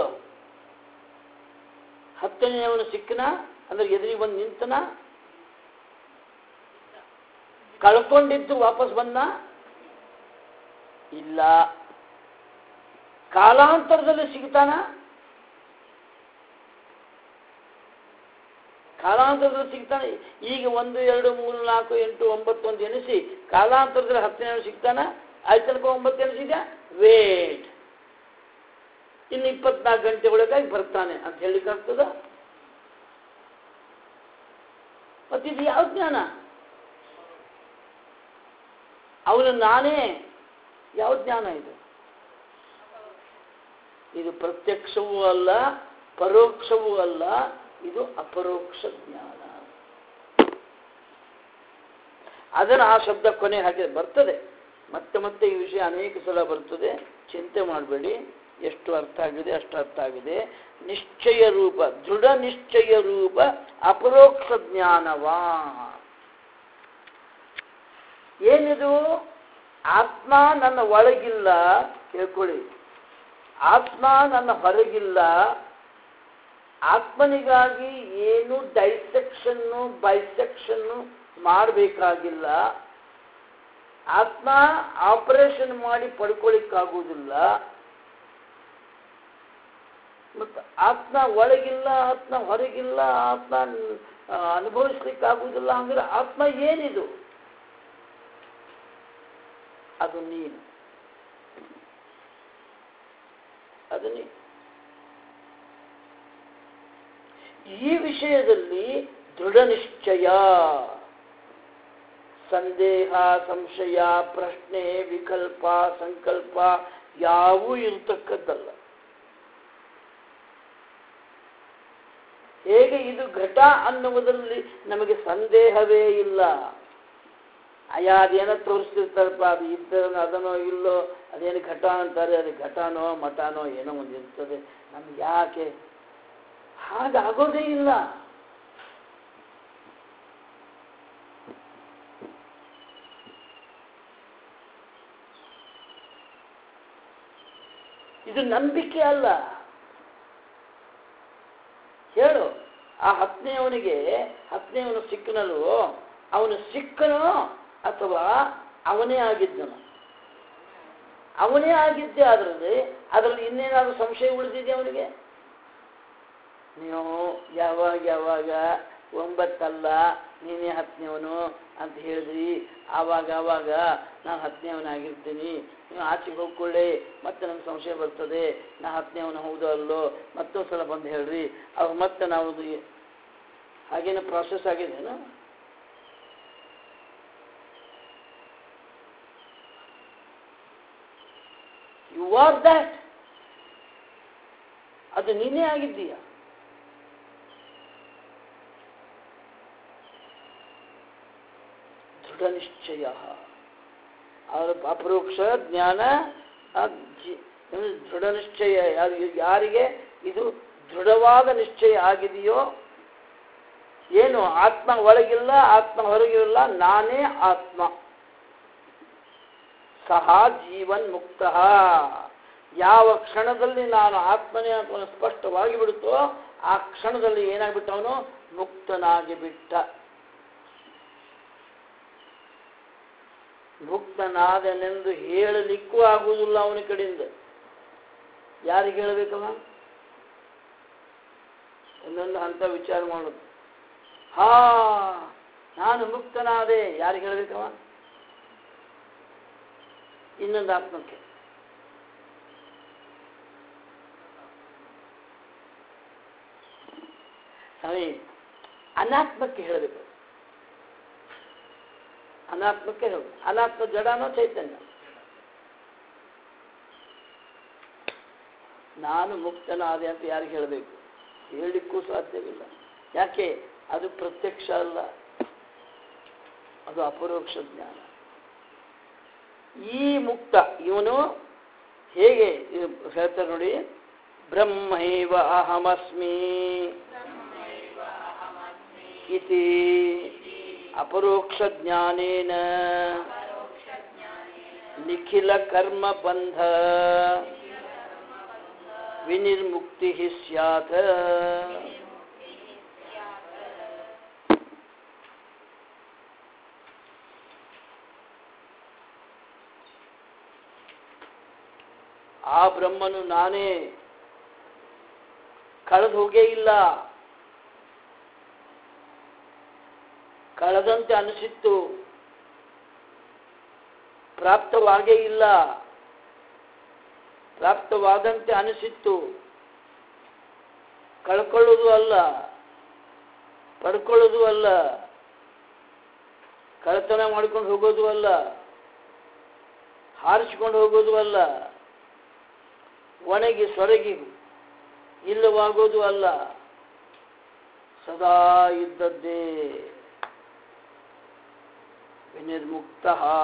10ನೇ ಅವನು ಸಿಕ್ಕನ ಅಂದ್ರೆ ಎದುರಿಗೆ ಬಂದು ನಿಂತನ, ಕಳ್ಕೊಂಡಿದ್ದು ವಾಪಸ್ ಬಂದ ಇಲ್ಲ, ಕಾಲಾಂತರದಲ್ಲಿ ಸಿಗ್ತಾನ, ಕಾಲಾಂತರದಲ್ಲಿ ಸಿಗ್ತಾನೆ. ಈಗ 1 2 3 4 8 9 1 ಎಣಿಸಿ ಕಾಲಾಂತರದಲ್ಲಿ 10ನೇ ಅವನು ಸಿಗ್ತಾನ, ಆಯ್ತನಕ 9 ಎನಿಸಿದ್ಯಾ ವೇಟ್, ಇನ್ನು 24 ಗಂಟೆ ಒಳಗಾಗಿ ಬರ್ತಾನೆ ಅಂತ ಹೇಳಿಕ್ಕಾಗ್ತದ? ಮತ್ತಿದು ಯಾವ ಜ್ಞಾನ? ಅವನು ನಾನೇ ಯಾವ ಜ್ಞಾನ ಇದು? ಇದು ಪ್ರತ್ಯಕ್ಷವೂ ಅಲ್ಲ, ಪರೋಕ್ಷವೂ ಅಲ್ಲ, ಇದು ಅಪರೋಕ್ಷ ಜ್ಞಾನ. ಅದನ್ನು ಆ ಶಬ್ದ ಕೊನೆ ಹಾಗೆ ಬರ್ತದೆ. ಮತ್ತೆ ಮತ್ತೆ ಈ ವಿಷಯ ಅನೇಕ ಸಲ ಬರ್ತದೆ, ಚಿಂತೆ ಮಾಡಬೇಡಿ. ಎಷ್ಟು ಅರ್ಥ ಆಗಿದೆ ಅಷ್ಟು ಅರ್ಥ ಆಗಿದೆ. ನಿಶ್ಚಯ ರೂಪ, ದೃಢ ನಿಶ್ಚಯ ರೂಪ ಅಪರೋಕ್ಷ ಜ್ಞಾನವಾ. ಏನಿದು? ಆತ್ಮ ನನ್ನ ಒಳಗಿಲ್ಲ, ಕೇಳ್ಕೊಳ್ಳಿ. ಆತ್ಮ ನನ್ನ ಹೊರಗಿಲ್ಲ. ಆತ್ಮನಿಗಾಗಿ ಏನು ಡೈಸೆಕ್ಷನ್ನು ಬೈಸೆಕ್ಷನ್ನು ಮಾಡಬೇಕಾಗಿಲ್ಲ. ಆತ್ಮ ಆಪರೇಷನ್ ಮಾಡಿ ಪಡ್ಕೊಳ್ಳಿಕ್ಕಾಗುವುದಿಲ್ಲ. ಮತ್ತು ಆತ್ಮ ಒಳಗಿಲ್ಲ, ಆತ್ಮ ಹೊರಗಿಲ್ಲ, ಆತ್ಮ ಅನುಭವಿಸ್ಲಿಕ್ಕಾಗುವುದಿಲ್ಲ ಅಂದ್ರೆ ಆತ್ಮ ಏನಿದು? ಅದು ನೀನು, ಅದು ನೀನು. ಈ ವಿಷಯದಲ್ಲಿ ದೃಢ ನಿಶ್ಚಯ, ಸಂದೇಹ, ಸಂಶಯ, ಪ್ರಶ್ನೆ, ವಿಕಲ್ಪ, ಸಂಕಲ್ಪ ಯಾವೂ ಇರತಕ್ಕದ್ದಲ್ಲ. ಹೇಗೆ ಇದು ಘಟ ಅನ್ನುವುದರಲ್ಲಿ ನಮಗೆ ಸಂದೇಹವೇ ಇಲ್ಲ. ಅದೇನೋ ತೋರಿಸ್ತಿರ್ತಾರಪ್ಪ, ಅದು ಇದ್ದನೋ ಅದನೋ ಇಲ್ಲೋ, ಅದೇನು ಘಟ ಅಂತಾರೆ, ಅದು ಘಟನೋ ಮಠನೋ ಏನೋ ಒಂದು ಇರ್ತದೆ, ನಮ್ಗೆ ಯಾಕೆ ಹಾಗಾಗೋದೇ ಇಲ್ಲ. ಇದು ನಂಬಿಕೆ ಅಲ್ಲ. ಹೇಳು, ಆ ಹತ್ತನೇವನು ಸಿಕ್ಕನಲ್ವೋ, ಅವನು ಸಿಕ್ಕನೋ ಅಥವಾ ಅವನೇ ಆಗಿದ್ದನು? ಅವನೇ ಆಗಿದ್ದೆ. ಅದರಲ್ಲಿ ಇನ್ನೇನಾದ್ರೂ ಸಂಶಯ ಉಳಿದಿದೆ ಅವನಿಗೆ? ನೀವು ಯಾವಾಗ 9 ಅಲ್ಲ ನೀನೇ 10ನೇವನು ಅಂತ ಹೇಳಿದ್ರಿ, ಆವಾಗ ನಾನು 10ನೇವನಾಗಿರ್ತೀನಿ. ನೀವು ಆಚೆಗೆ ಹೋಗ್ಕೊಳ್ಳಿ, ಮತ್ತೆ ನನಗೆ ಸಂಶಯ ಬರ್ತದೆ, ನಾ 10ನೇವನು ಹೌದೋ ಅಲ್ಲೋ, ಮತ್ತೊಂದು ಸಲ ಬಂದು ಹೇಳ್ರಿ. ಅವಾಗ ಮತ್ತೆ ನಾವು ಹಾಗೇನೋ ಪ್ರಾಸೆಸ್ ಆಗಿದೆನಾ? You are that. ಅದು ನೀನೇ ಆಗಿದ್ದೀಯ. ದೃಢ ನಿಶ್ಚಯ, ಅಪರೋಕ್ಷ ಜ್ಞಾನ. ದೃಢ ನಿಶ್ಚಯ ಯಾರಿಗೆ ಇದು ದೃಢವಾದ ನಿಶ್ಚಯ ಆಗಿದೆಯೋ, ಏನು ಆತ್ಮ ಒಳಗಿಲ್ಲ, ಆತ್ಮ ಹೊರಗಿಲ್ಲ, ನಾನೇ ಆತ್ಮ. ಸಹ ಜೀವನ್ ಮುಕ್ತ. ಯಾವ ಕ್ಷಣದಲ್ಲಿ ನಾನು ಆತ್ಮನೇ ಅಂತ ಸ್ಪಷ್ಟವಾಗಿ ಬಿಡುತ್ತೋ ಆ ಕ್ಷಣದಲ್ಲಿ ಏನಾಗ್ಬಿಟ್ಟ, ಅವನು ಮುಕ್ತನಾಗಿ ಬಿಟ್ಟ. ಮುಕ್ತನಾದನೆಂದು ಹೇಳಲಿಕ್ಕೂ ಆಗುವುದಿಲ್ಲ ಅವನ ಕಡೆಯಿಂದ. ಯಾರಿಗೆ ಹೇಳಬೇಕವ? ಒಂದೊಂದು ಹಂತ ವಿಚಾರ ಮಾಡೋದು. ನಾನು ಮುಕ್ತನಾದೆ, ಯಾರಿಗೆ ಹೇಳಬೇಕವ? ಇನ್ನೊಂದು ಆತ್ಮಕ್ಕೆ. ಅನಾತ್ಮಕ್ಕೆ ಹೇಳಬೇಕು. ಅನಾತ್ಮಕ್ಕೆ ಹೇಳಬೇಕು. ಅನಾತ್ಮ ಜಡನೋ ಚೈತನ್ಯ? ನಾನು ಮುಕ್ತನಾದೆ ಅಂತ ಯಾರಿಗೆ ಹೇಳಬೇಕು? ಹೇಳಲಿಕ್ಕೂ ಸಾಧ್ಯವಿಲ್ಲ. ಯಾಕೆ? ಅದು ಪ್ರತ್ಯಕ್ಷ ಅಲ್ಲ, ಅದು ಅಪರೋಕ್ಷ ಜ್ಞಾನ. ಈ ಮುಕ್ತ ಇವನು ಹೇಗೆ ಹೇಳ್ತಾರೆ ನೋಡಿ, ಬ್ರಹ್ಮೈವ ಅಹಮಸ್ಮಿ ಇತಿ ಅಪರೋಕ್ಷ ಜ್ಞಾನೇನ ನಿಖಿಲ ಕರ್ಮ ಬಂಧ ವಿನಿರ್ಮುಕ್ತಿ ಸ್ಯಾತ್. ಆ ಬ್ರಹ್ಮನು ನಾನೇ, ಕಳೆದು ಹೋಗೇ ಇಲ್ಲ. ಕಳೆದಂತೆ ಅನಿಸಿತ್ತು, ಪ್ರಾಪ್ತವಾಗೇ ಇಲ್ಲ. ಪ್ರಾಪ್ತವಾದಂತೆ ಅನಿಸಿತ್ತು. ಕಳ್ಕೊಳ್ಳೋದು ಅಲ್ಲ, ಪಡ್ಕೊಳ್ಳೋದು ಅಲ್ಲ, ಕಳ್ಳತನ ಮಾಡ್ಕೊಂಡು ಹೋಗೋದು ಅಲ್ಲ, ಹಾರಿಸಿಕೊಂಡು ಹೋಗೋದು ಅಲ್ಲ, ಒಣಗಿ ಸೊರಗಿ ಇಲ್ಲವಾಗೋದು ಅಲ್ಲ, ಸದಾ ಇದ್ದದ್ದೇ. ವಿನಿರ್ಮುಕ್ತ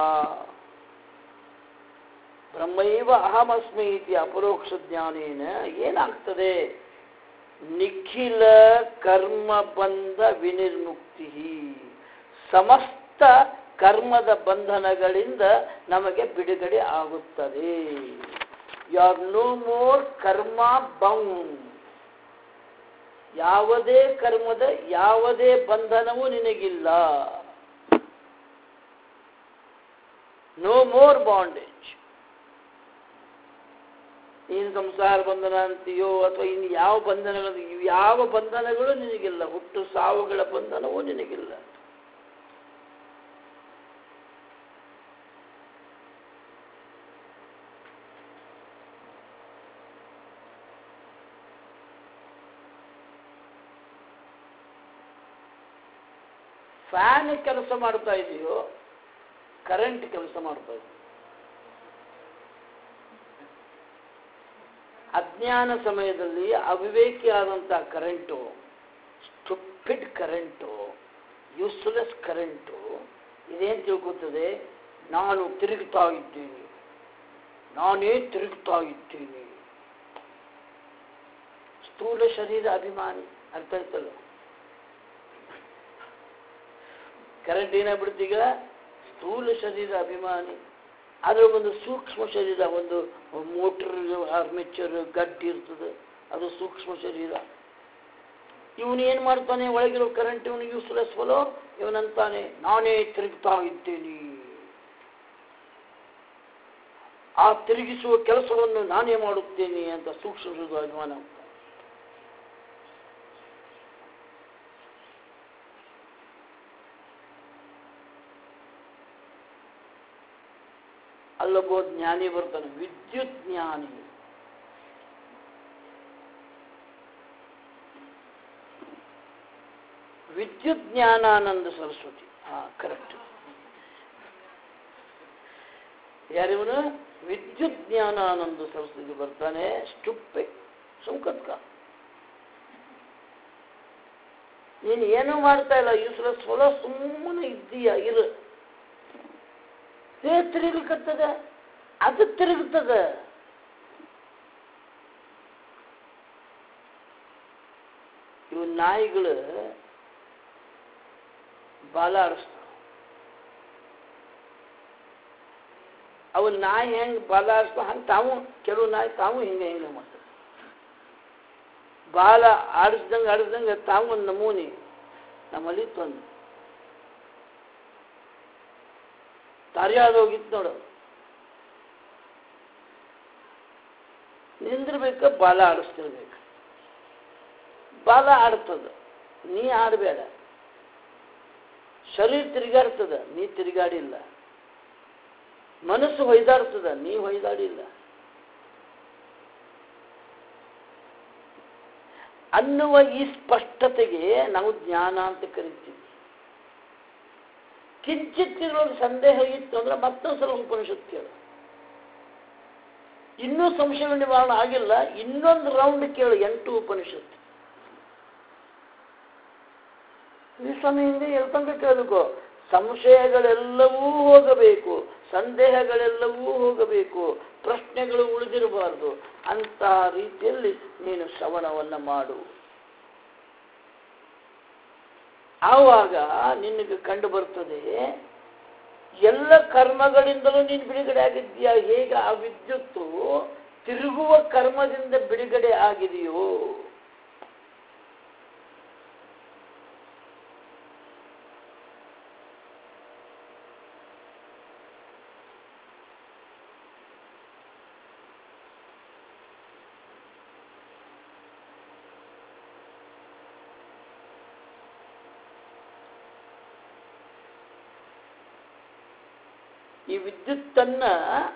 ಬ್ರಹ್ಮೈವ ಅಹಮಸ್ಮಿ ಇತಿ ಅಪರೋಕ್ಷ ಜ್ಞಾನೇನ ಏನಾಗ್ತದೆ? ನಿಖಿಲ ಕರ್ಮಬಂಧ ವಿನಿರ್ಮುಕ್ತಿ. ಸಮಸ್ತ ಕರ್ಮದ ಬಂಧನಗಳಿಂದ ನಮಗೆ ಬಿಡುಗಡೆ ಆಗುತ್ತದೆ. You are no more karma bound. ಯಾವುದೇ ಕರ್ಮದ ಯಾವುದೇ ಬಂಧನವೂ ನಿನಗಿಲ್ಲ. No more bondage. ನೀನು ಸಂಸಾರ ಬಂಧನ ಅಂತೀಯೋ ಅಥವಾ ಇನ್ನು ಯಾವ ಬಂಧನಗಳು, ಯಾವ ಬಂಧನಗಳು ನಿನಗಿಲ್ಲ. ಹುಟ್ಟು ಸಾವುಗಳ ಬಂಧನವೂ ನಿನಗಿಲ್ಲ. ಫ್ಯಾನ್ ಕೆಲಸ ಮಾಡ್ತಾ ಇದೆಯೋ, ಕರೆಂಟ್ ಕೆಲಸ ಮಾಡ್ತಾ ಇದೆಯೋ? ಅಜ್ಞಾನ ಸಮಯದಲ್ಲಿ ಅವಿವೇಕಿಯಾದಂಥ current, stupid current, useless current ಇದೇನು ತಿಳ್ಕೊತದೆ? ನಾನು ತಿರುಗ್ತಾ ಇದ್ದೀನಿ, ನಾನೇ ತಿರುಗ್ತಾ ಇದ್ದೀನಿ. ಸ್ಥೂಲ ಶರೀರ ಅಭಿಮಾನಿ. ಅರ್ಥ ಆಯ್ತಲ್ಲ? ಕರೆಂಟ್ ಏನಾಗ್ಬಿಡ್ತೀಗ? ಸ್ಥೂಲ ಶರೀರ ಅಭಿಮಾನಿ. ಆದರೆ ಒಂದು ಸೂಕ್ಷ್ಮ ಶರೀರ, ಒಂದು ಮೋಟರ್ ಆರ್ಮೇಚರ್ ಗಟ್ಟಿ ಇರ್ತದೆ, ಅದು ಸೂಕ್ಷ್ಮ ಶರೀರ. ಇವನು ಏನು ಮಾಡ್ತಾನೆ? ಒಳಗಿರೋ ಕರೆಂಟ್ ಇವನು ಯೂಸ್ಲೆಸ್ ಫಲೋ. ಇವನಂತಾನೆ ನಾನೇ ತಿರುಗ್ತಾ ಇದ್ದೀನಿ, ಆ ತಿರುಗಿಸುವ ಕೆಲಸವನ್ನು ನಾನೇ ಮಾಡುತ್ತೇನೆ ಅಂತ ಸೂಕ್ಷ್ಮ ಶರೀರ ಅಭಿಮಾನ. ಅಲ್ಲೊಬ್ಬ ಜ್ಞಾನಿ ಬರ್ತಾನೆ, ವಿದ್ಯುತ್ ಜ್ಞಾನಿ. ವಿದ್ಯುತ್ ಜ್ಞಾನಾನಂದ ಸರಸ್ವತಿ. ಕರೆಕ್ಟ್. ಯಾರಿವನು? ವಿದ್ಯುತ್ ಜ್ಞಾನಾನಂದ ಸರಸ್ವತಿ ಬರ್ತಾನೆ. ಸ್ಟುಪ್ಪೆ, ಸುಂಕತ್ಕ. ನೀನು ಏನೂ ಮಾಡ್ತಾ ಇಲ್ಲ, ಯೂಸ್ಲೆಸ್ ಫಲೋ, ಸುಮ್ಮನೆ ಇದ್ದೀಯ, ಇರು. ತಿರುಗಲಿಕ್ಕತ್ತದ, ಅದು ತಿರುಗುತ್ತದ. ಇವು ನಾಯಿಗಳು ಬಾಲ ಆಡಿಸ್ತಾವ. ಅವು ನಾಯಿ ಹೆಂಗೆ ಬಾಲ ಆಡಿಸ್ತಾವ ಹಂಗೆ ತಾವು, ಕೆಲವು ನಾಯಿ ತಾವು ಹಿಂಗೆ ಹಿಂಗೆ ಮಾಡ್ತಾರೆ. ಬಾಲ ಆಡಿಸ್ದಂಗೆ ತಾವು ಒಂದು ನಮೂನಿ. ನಮ್ಮಲ್ಲಿ ತಂದು ತಾರ್ಯಾದ ಹೋಗಿತ್ತು ನೋಡು. ನಿಂದಿರ್ಬೇಕು, ಬಾಲ ಆಡಿಸ್ತಿರ್ಬೇಕು. ಬಾಲ ಆಡ್ತದ, ನೀ ಆಡಬೇಡ. ಶರೀರ ತಿರುಗಾಡ್ತದ, ನೀ ತಿರುಗಾಡಿಲ್ಲ. ಮನಸ್ಸು ಹೊಯ್ದಾಡ್ತದ, ನೀ ಹೊಯ್ದಾಡಿಲ್ಲ. ಅನ್ನುವ ಈ ಸ್ಪಷ್ಟತೆಗೆ ನಾವು ಜ್ಞಾನ ಅಂತ ಕರಿತೀವಿ. ಕಿಂಚಿತ್ ಇದ್ರೊಳಗೆ ಸಂದೇಹ ಇತ್ತು ಅಂದ್ರೆ ಮತ್ತೊಂದು ಸಲ ಉಪನಿಷತ್ ಕೇಳು. ಇನ್ನೂ ಸಂಶಯ ನಿವಾರಣೆ ಆಗಿಲ್ಲ, ಇನ್ನೊಂದು ರೌಂಡ್ ಕೇಳು. 8 ಉಪನಿಷತ್ತು. ಈ ಸಮಯದಿಂದ ಎಲ್ತಂಕ ಕೇಳಬೇಕು. ಸಂಶಯಗಳೆಲ್ಲವೂ ಹೋಗಬೇಕು, ಸಂದೇಹಗಳೆಲ್ಲವೂ ಹೋಗಬೇಕು, ಪ್ರಶ್ನೆಗಳು ಉಳಿದಿರಬಾರ್ದು. ಅಂತಹ ರೀತಿಯಲ್ಲಿ ನೀನು ಶ್ರವಣವನ್ನು ಮಾಡು. ಆವಾಗ ನಿನಗೆ ಕಂಡು ಬರ್ತದೆ ಎಲ್ಲ ಕರ್ಮಗಳಿಂದಲೂ ನೀನು ಬಿಡುಗಡೆ ಆಗಿದ್ದೀಯಾ. ಹೇಗೆ ಆ ವಿದ್ಯುತ್ತು ತಿರುಗುವ ಕರ್ಮದಿಂದ ಬಿಡುಗಡೆ ಆಗಿದೆಯೋ, ಈ ವಿದ್ಯುತ್ತನ್ನ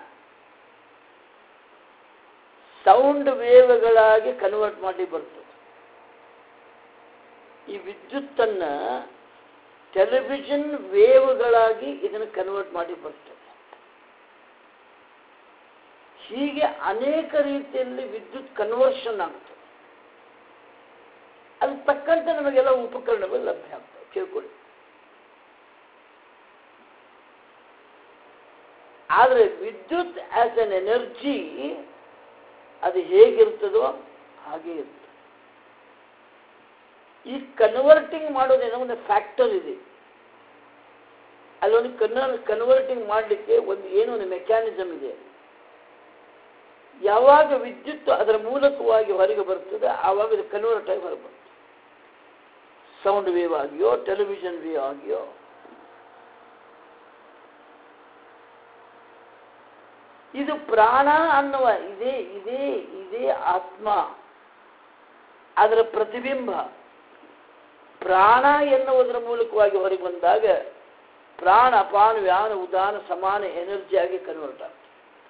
ಸೌಂಡ್ ವೇವ್ಗಳಾಗಿ ಕನ್ವರ್ಟ್ ಮಾಡಿ ಬರ್ತದೆ. ಈ ವಿದ್ಯುತ್ತನ್ನ ಟೆಲಿವಿಷನ್ ವೇವ್ಗಳಾಗಿ ಇದನ್ನು ಕನ್ವರ್ಟ್ ಮಾಡಿ ಬರ್ತದೆ. ಹೀಗೆ ಅನೇಕ ರೀತಿಯಲ್ಲಿ ವಿದ್ಯುತ್ ಕನ್ವರ್ಷನ್ ಆಗ್ತದೆ. ಅದು ತಕ್ಕಂತೆ ನಮಗೆಲ್ಲ ಉಪಕರಣಗಳು ಲಭ್ಯ ಆಗ್ತವೆ. ಕೇಳ್ಕೊಳ್ಳಿ. ಆದರೆ ವಿದ್ಯುತ್ ಆಸ್ ಎನ್ ಎನರ್ಜಿ ಅದು ಹೇಗಿರ್ತದೋ ಹಾಗೆ ಇರ್ತದೆ. ಈ ಕನ್ವರ್ಟಿಂಗ್ ಮಾಡೋದೇನೋ ಒಂದು ಫ್ಯಾಕ್ಟರ್ ಇದೆ. ಅಲ್ಲೊಂದು ಕನ್ವರ್ಟಿಂಗ್ ಮಾಡಲಿಕ್ಕೆ ಏನೋ ಒಂದು ಮೆಕ್ಯಾನಿಸಮ್ ಇದೆ. ಯಾವಾಗ ವಿದ್ಯುತ್ ಅದರ ಮೂಲಕವಾಗಿ ಹೊರಗೆ ಬರ್ತದೆ ಆವಾಗ ಇದು ಕನ್ವರ್ಟ್ ಆಗಿ ಹೊರಗೆ ಬರ್ತದೆ. ಸೌಂಡ್ ವೇವ್ ಆಗಿಯೋ ಟೆಲಿವಿಷನ್ ವೇವ್ ಆಗಿಯೋ. ಇದು ಪ್ರಾಣ ಅನ್ನುವ ಇದೇ ಆತ್ಮ, ಅದರ ಪ್ರತಿಬಿಂಬ. ಪ್ರಾಣ ಎನ್ನುವುದರ ಮೂಲಕವಾಗಿ ಹೊರಗೆ ಬಂದಾಗ ಪ್ರಾಣ ಅಪಾನ ವ್ಯಾನ ಉದಾನ ಸಮಾನ ಎನರ್ಜಿಯಾಗಿ ಕನ್ವರ್ಟ್ ಆಗ್ತದೆ.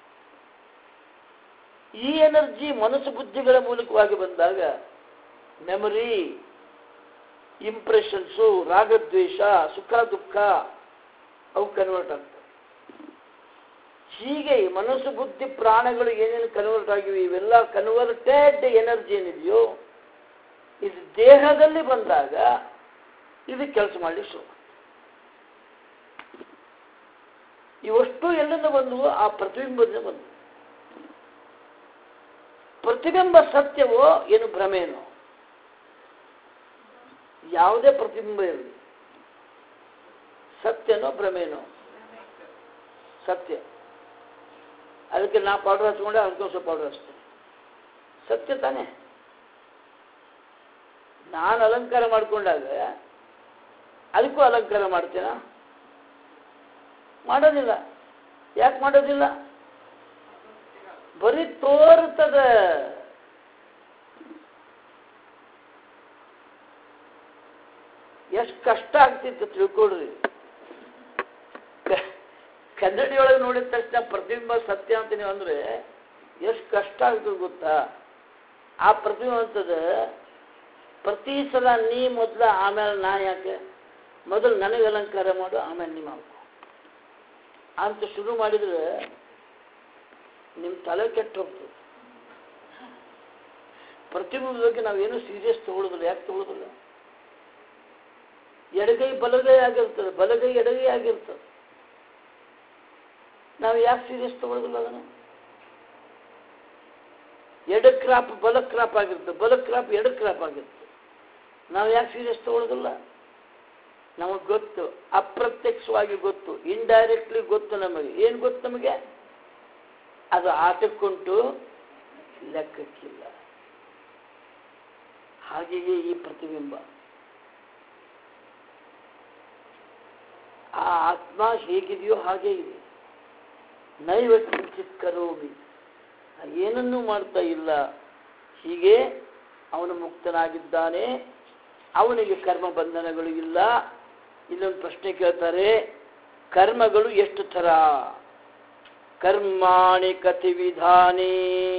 ಈ ಎನರ್ಜಿ ಮನಸ್ಸು ಬುದ್ಧಿಗಳ ಮೂಲಕವಾಗಿ ಬಂದಾಗ ಮೆಮೊರಿ, ಇಂಪ್ರೆಷನ್ಸು, ರಾಗದ್ವೇಷ, ಸುಖ ದುಃಖ ಅವು ಕನ್ವರ್ಟ್ ಆಗ್ತವೆ. ಹೀಗೆ ಮನಸ್ಸು ಬುದ್ಧಿ ಪ್ರಾಣಗಳು ಏನೇನು ಕನ್ವರ್ಟ್ ಆಗಿವೆ ಇವೆಲ್ಲ ಕನ್ವರ್ಟೆಡ್ ಎನರ್ಜಿ ಏನಿದೆಯೋ ಇದು ದೇಹದಲ್ಲಿ ಬಂದಾಗ ಇದು ಕೆಲಸ ಮಾಡಲಿ ಶುರು. ಇವಷ್ಟು ಎಲ್ಲಿಂದ ಬಂದವು? ಆ ಪ್ರತಿಬಿಂಬದಿಂದ ಬಂದವು. ಪ್ರತಿಬಿಂಬ ಸತ್ಯವೋ ಏನು ಭ್ರಮೇನೋ? ಯಾವುದೇ ಪ್ರತಿಬಿಂಬ ಇರಲಿ, ಸತ್ಯನೋ ಭ್ರಮೇನೋ? ಸತ್ಯ. ಅದಕ್ಕೆ ನಾ ಪೌಡರ್ ಹಚ್ಕೊಂಡೆ ಅದಕ್ಕೆ ಸ್ವಲ್ಪ ಪೌಡರ್ ಹಚ್ತೇನೆ. ಸತ್ಯ ತಾನೇ. ನಾನು ಅಲಂಕಾರ ಮಾಡಿಕೊಂಡಾಗ ಅದಕ್ಕೂ ಅಲಂಕಾರ ಮಾಡ್ತೇನಾ? ಮಾಡೋದಿಲ್ಲ. ಯಾಕೆ ಮಾಡೋದಿಲ್ಲ? ಬರೀ ತೋರ್ತದ. ಎಷ್ಟು ಕಷ್ಟ ಆಗ್ತಿತ್ತು ತಿಳ್ಕೊಳ್ರಿ. ಕನ್ನಡಿಯೊಳಗೆ ನೋಡಿದ ತಕ್ಷಣ ಪ್ರತಿಬಿಂಬ ಸತ್ಯ ಅಂತ ನೀವು ಅಂದ್ರೆ ಎಷ್ಟು ಕಷ್ಟ ಆಗ್ತದೆ ಗೊತ್ತಾ? ಆ ಪ್ರತಿಬಿಂಬ ಅಂತದ ಪ್ರತಿ ಸಲ ನೀ ಮೊದಲ ಆಮೇಲೆ ನಾ ಯಾಕೆ, ಮೊದಲು ನನಗೆ ಅಲಂಕಾರ ಮಾಡು ಆಮೇಲೆ ನೀ ಮಾಡ್ಕೊ ಅಂತ ಶುರು ಮಾಡಿದ್ರೆ ನಿಮ್ಮ ತಲೆ ಕೆಟ್ಟು ಹೋಗ್ತದೆ. ಪ್ರತಿಬಿಂಬದ ಬಗ್ಗೆ ನಾವೇನು ಸೀರಿಯಸ್ ತಗೊಳ್ಳೋದಿಲ್ಲ. ಯಾಕೆ ತಗೊಳ್ಳೋದಿಲ್ಲ? ಎಡಗೈ ಬಲಗೈ ಆಗಿರ್ತದೆ, ಬಲಗೈ ಎಡಗೈ ಆಗಿರ್ತದೆ. ನಾವು ಯಾಕೆ ಸೀರಿಯಸ್ ತಗೊಳ್ಳೋದಿಲ್ಲ ಅದನ್ನು? ಎಡ ಕ್ರಾಪ್ ಬಲ ಕ್ರಾಪ್ ಆಗಿರ್ತದೆ, ಬಲ ಕ್ರಾಪ್ ಎಡ ಕ್ರಾಪ್ ಆಗಿರ್ತದೆ. ನಾವು ಯಾಕೆ ಸೀರಿಯಸ್ ತಗೊಳ್ಳೋದಿಲ್ಲ? ನಮಗೆ ಗೊತ್ತು, ಅಪ್ರತ್ಯಕ್ಷವಾಗಿ ಗೊತ್ತು, ಇಂಡೈರೆಕ್ಟ್ಲಿ ಗೊತ್ತು. ನಮಗೆ ಏನು ಗೊತ್ತು? ನಮಗೆ ಅದು ಆಟಕ್ಕುಂಟು, ಲೆಕ್ಕಕ್ಕಿಲ್ಲ. ಹಾಗೆಯೇ ಈ ಪ್ರತಿಬಿಂಬ, ಆ ಆತ್ಮ ಹೇಗಿದೆಯೋ ಹಾಗೇ ಇದೆ. ನೈವ ಕಿಂಚಿತ್ ಕರೋಮಿ, ಏನನ್ನೂ ಮಾಡ್ತಾ ಇಲ್ಲ. ಹೀಗೆ ಅವನು ಮುಕ್ತನಾಗಿದ್ದಾನೆ, ಅವನಿಗೆ ಕರ್ಮ ಬಂಧನಗಳು ಇಲ್ಲ. ಇಲ್ಲೊಂದು ಪ್ರಶ್ನೆ ಕೇಳ್ತಾರೆ, ಕರ್ಮಗಳು ಎಷ್ಟು ಥರ? ಕರ್ಮಾಣಿ ಕತಿ ವಿಧಾನಿ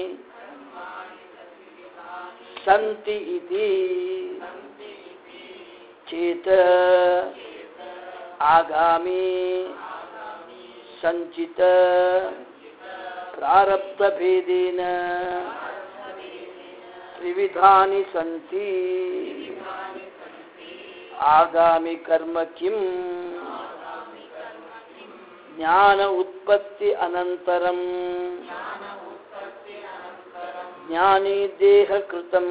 ಸಂತಿ ಇತಿ ಚೇತ ಆಗಾಮಿ ಸಂಚಿತ ಪ್ರಾರಬ್ಧ ಭೇದೇನ ತ್ರಿವಿಧಾನಿ ಸಂತಿ. ಆಗಾಮಿ ಕರ್ಮ ಕಿಂ ಜ್ಞಾನ ಉತ್ಪತ್ತಿ ಅನಂತರಂ ಜ್ಞಾನಿ ದೇಹ ಕೃತಂ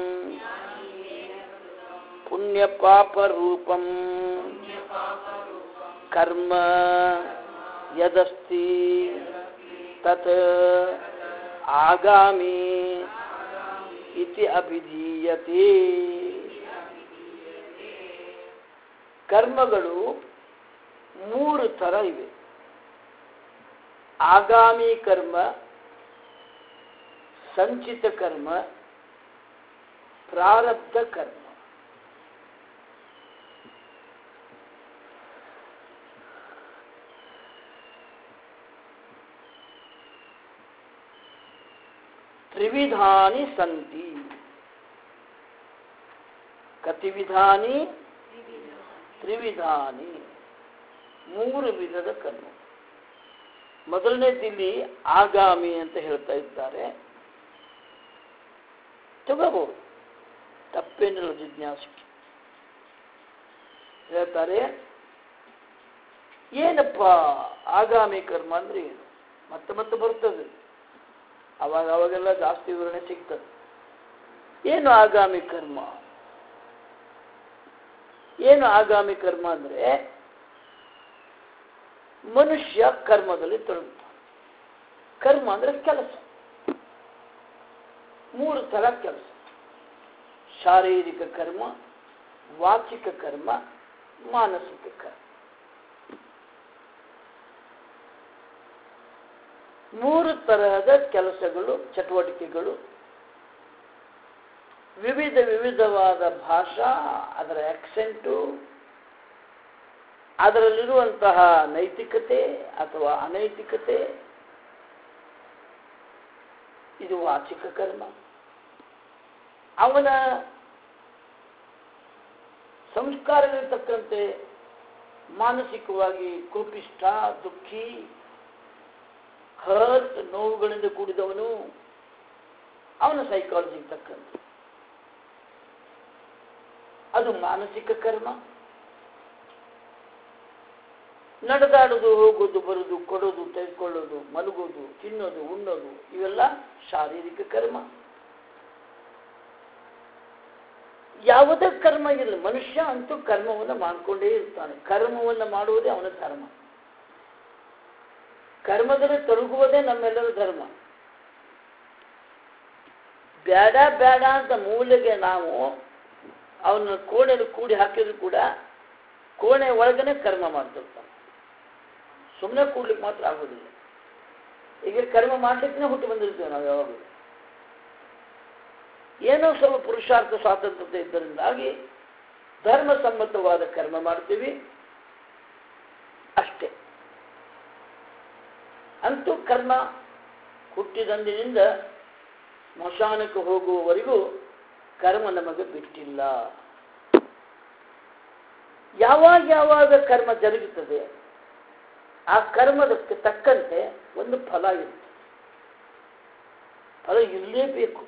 ಪುಣ್ಯ ಪಾಪ ರೂಪಂ ಕರ್ಮ ಯದಸ್ತಿ ತತ್ ಆಗಾಮಿ ಇತಿ ಅಭಿಧೀಯತೆ. ಕರ್ಮಗಳು ಮೂರು ಥರ ಇವೆ. ಆಗಾಮಿ ಕರ್ಮ, ಸಂಚಿತ ಕರ್ಮ, ಪ್ರಾರಬ್ಧ ಕರ್ಮ. ತ್ರಿವಿಧಾನಿ ಸಂತಿ. ಕತಿ ವಿಧಾನಿ? ತ್ರಿವಿಧಾನಿ. 3 ವಿಧದ ಕರ್ಮ. ಮೊದಲನೇದಿಲ್ಲಿ ಆಗಾಮಿ ಅಂತ ಹೇಳ್ತಾ ಇದ್ದಾರೆ. ತಗೋಬಹುದು, ತಪ್ಪೇನಿಲ್ಲ. ಜಿಜ್ಞಾಸಕ್ಕೆ ಹೇಳ್ತಾರೆ, ಏನಪ್ಪ ಆಗಾಮಿ ಕರ್ಮ ಅಂದ್ರೆ ಏನು? ಮತ್ತೆ ಮತ್ತೆ ಬರ್ತದೆ, ಅವಾಗೆಲ್ಲ ಜಾಸ್ತಿ ವಿವರಣೆ ಸಿಗ್ತದೆ. ಏನು ಆಗಾಮಿ ಕರ್ಮ? ಏನು ಆಗಾಮಿ ಕರ್ಮ ಅಂದ್ರೆ, ಮನುಷ್ಯ ಕರ್ಮದಲ್ಲಿ ತೊಡಗುತ್ತಾನೆ. ಕರ್ಮ ಅಂದ್ರೆ ಕೆಲಸ. 3 ಥರ ಕೆಲಸ: ಶಾರೀರಿಕ ಕರ್ಮ, ವಾಚಿಕ ಕರ್ಮ, ಮಾನಸಿಕ ಕರ್ಮ. 3 ತರಹದ ಕೆಲಸಗಳು, ಚಟುವಟಿಕೆಗಳು, ವಿವಿಧವಾದ ಭಾಷಾ, ಅದರ ಆಕ್ಸೆಂಟು, ಅದರಲ್ಲಿರುವಂತಹ ನೈತಿಕತೆ ಅಥವಾ ಅನೈತಿಕತೆ, ಇದು ವಾಚಿಕ ಕರ್ಮ. ಅವನ ಸಂಸ್ಕಾರಗಳಿರ್ತಕ್ಕಂತೆ ಮಾನಸಿಕವಾಗಿ ಕೋಪಿಷ್ಟ, ದುಃಖಿ, ಹರ್ಟ್, ನೋವುಗಳಿಂದ ಕೂಡಿದವನು, ಅವನ ಸೈಕಾಲಜಿಗೆ ತಕ್ಕಂತೆ ಅದು ಮಾನಸಿಕ ಕರ್ಮ. ನಡೆದಾಡೋದು, ಹೋಗೋದು, ಬರೋದು, ಕೊಡೋದು, ತೆಗೆದುಕೊಳ್ಳೋದು, ಮಲಗೋದು, ತಿನ್ನೋದು, ಉಣ್ಣೋದು, ಇವೆಲ್ಲ ಶಾರೀರಿಕ ಕರ್ಮ. ಯಾವುದೇ ಕರ್ಮ ಇರಲಿ, ಮನುಷ್ಯ ಅಂತೂ ಕರ್ಮವನ್ನು ಮಾಡಿಕೊಂಡೇ ಇರ್ತಾನೆ. ಕರ್ಮವನ್ನು ಮಾಡುವುದೇ ಅವನ ಧರ್ಮ. ಕರ್ಮದಲ್ಲಿ ತೊಡಗುವುದೇ ನಮ್ಮೆಲ್ಲರ ಧರ್ಮ. ಬೇಡ ಬೇಡ ಅಂತ ಮೂಲೆಗೆ ನಾವು ಅವನ ಕೋಣೆಯಲ್ಲಿ ಕೂಡಿ ಹಾಕಿದ್ರು ಕೂಡ ಕೋಣೆ ಒಳಗನೆ ಕರ್ಮ ಮಾಡ್ತಿರ್ತಾನೆ. ಸುಮ್ಮನೆ ಕೂಡ್ಲಿಕ್ಕೆ ಮಾತ್ರ ಆಗೋದಿಲ್ಲ. ಈಗ ಕರ್ಮ ಮಾಡ್ಲಿಕ್ಕೆ ಹುಟ್ಟು ಬಂದಿರ್ತೇವೆ ನಾವು ಯಾವಾಗಲೂ. ಏನೋ ಸ್ವಲ್ಪ ಪುರುಷಾರ್ಥ ಸ್ವಾತಂತ್ರ್ಯತೆ ಇದ್ದರಿಂದಾಗಿ ಧರ್ಮಸಮ್ಮತವಾದ ಕರ್ಮ ಮಾಡ್ತೀವಿ ಅಷ್ಟೇ. ಅಂತೂ ಕರ್ಮ ಹುಟ್ಟಿದಂದಿನಿಂದ ಸ್ಮಶಾನಕ್ಕೆ ಹೋಗುವವರೆಗೂ ಕರ್ಮ ನಮಗೆ ಬಿಟ್ಟಿಲ್ಲ. ಯಾವಾಗ ಕರ್ಮ ಜರುಗುತ್ತದೆ, ಆ ಕರ್ಮದಕ್ಕೆ ತಕ್ಕಂತೆ ಒಂದು ಫಲ ಇರುತ್ತೆ. ಫಲ ಇರಲೇಬೇಕು,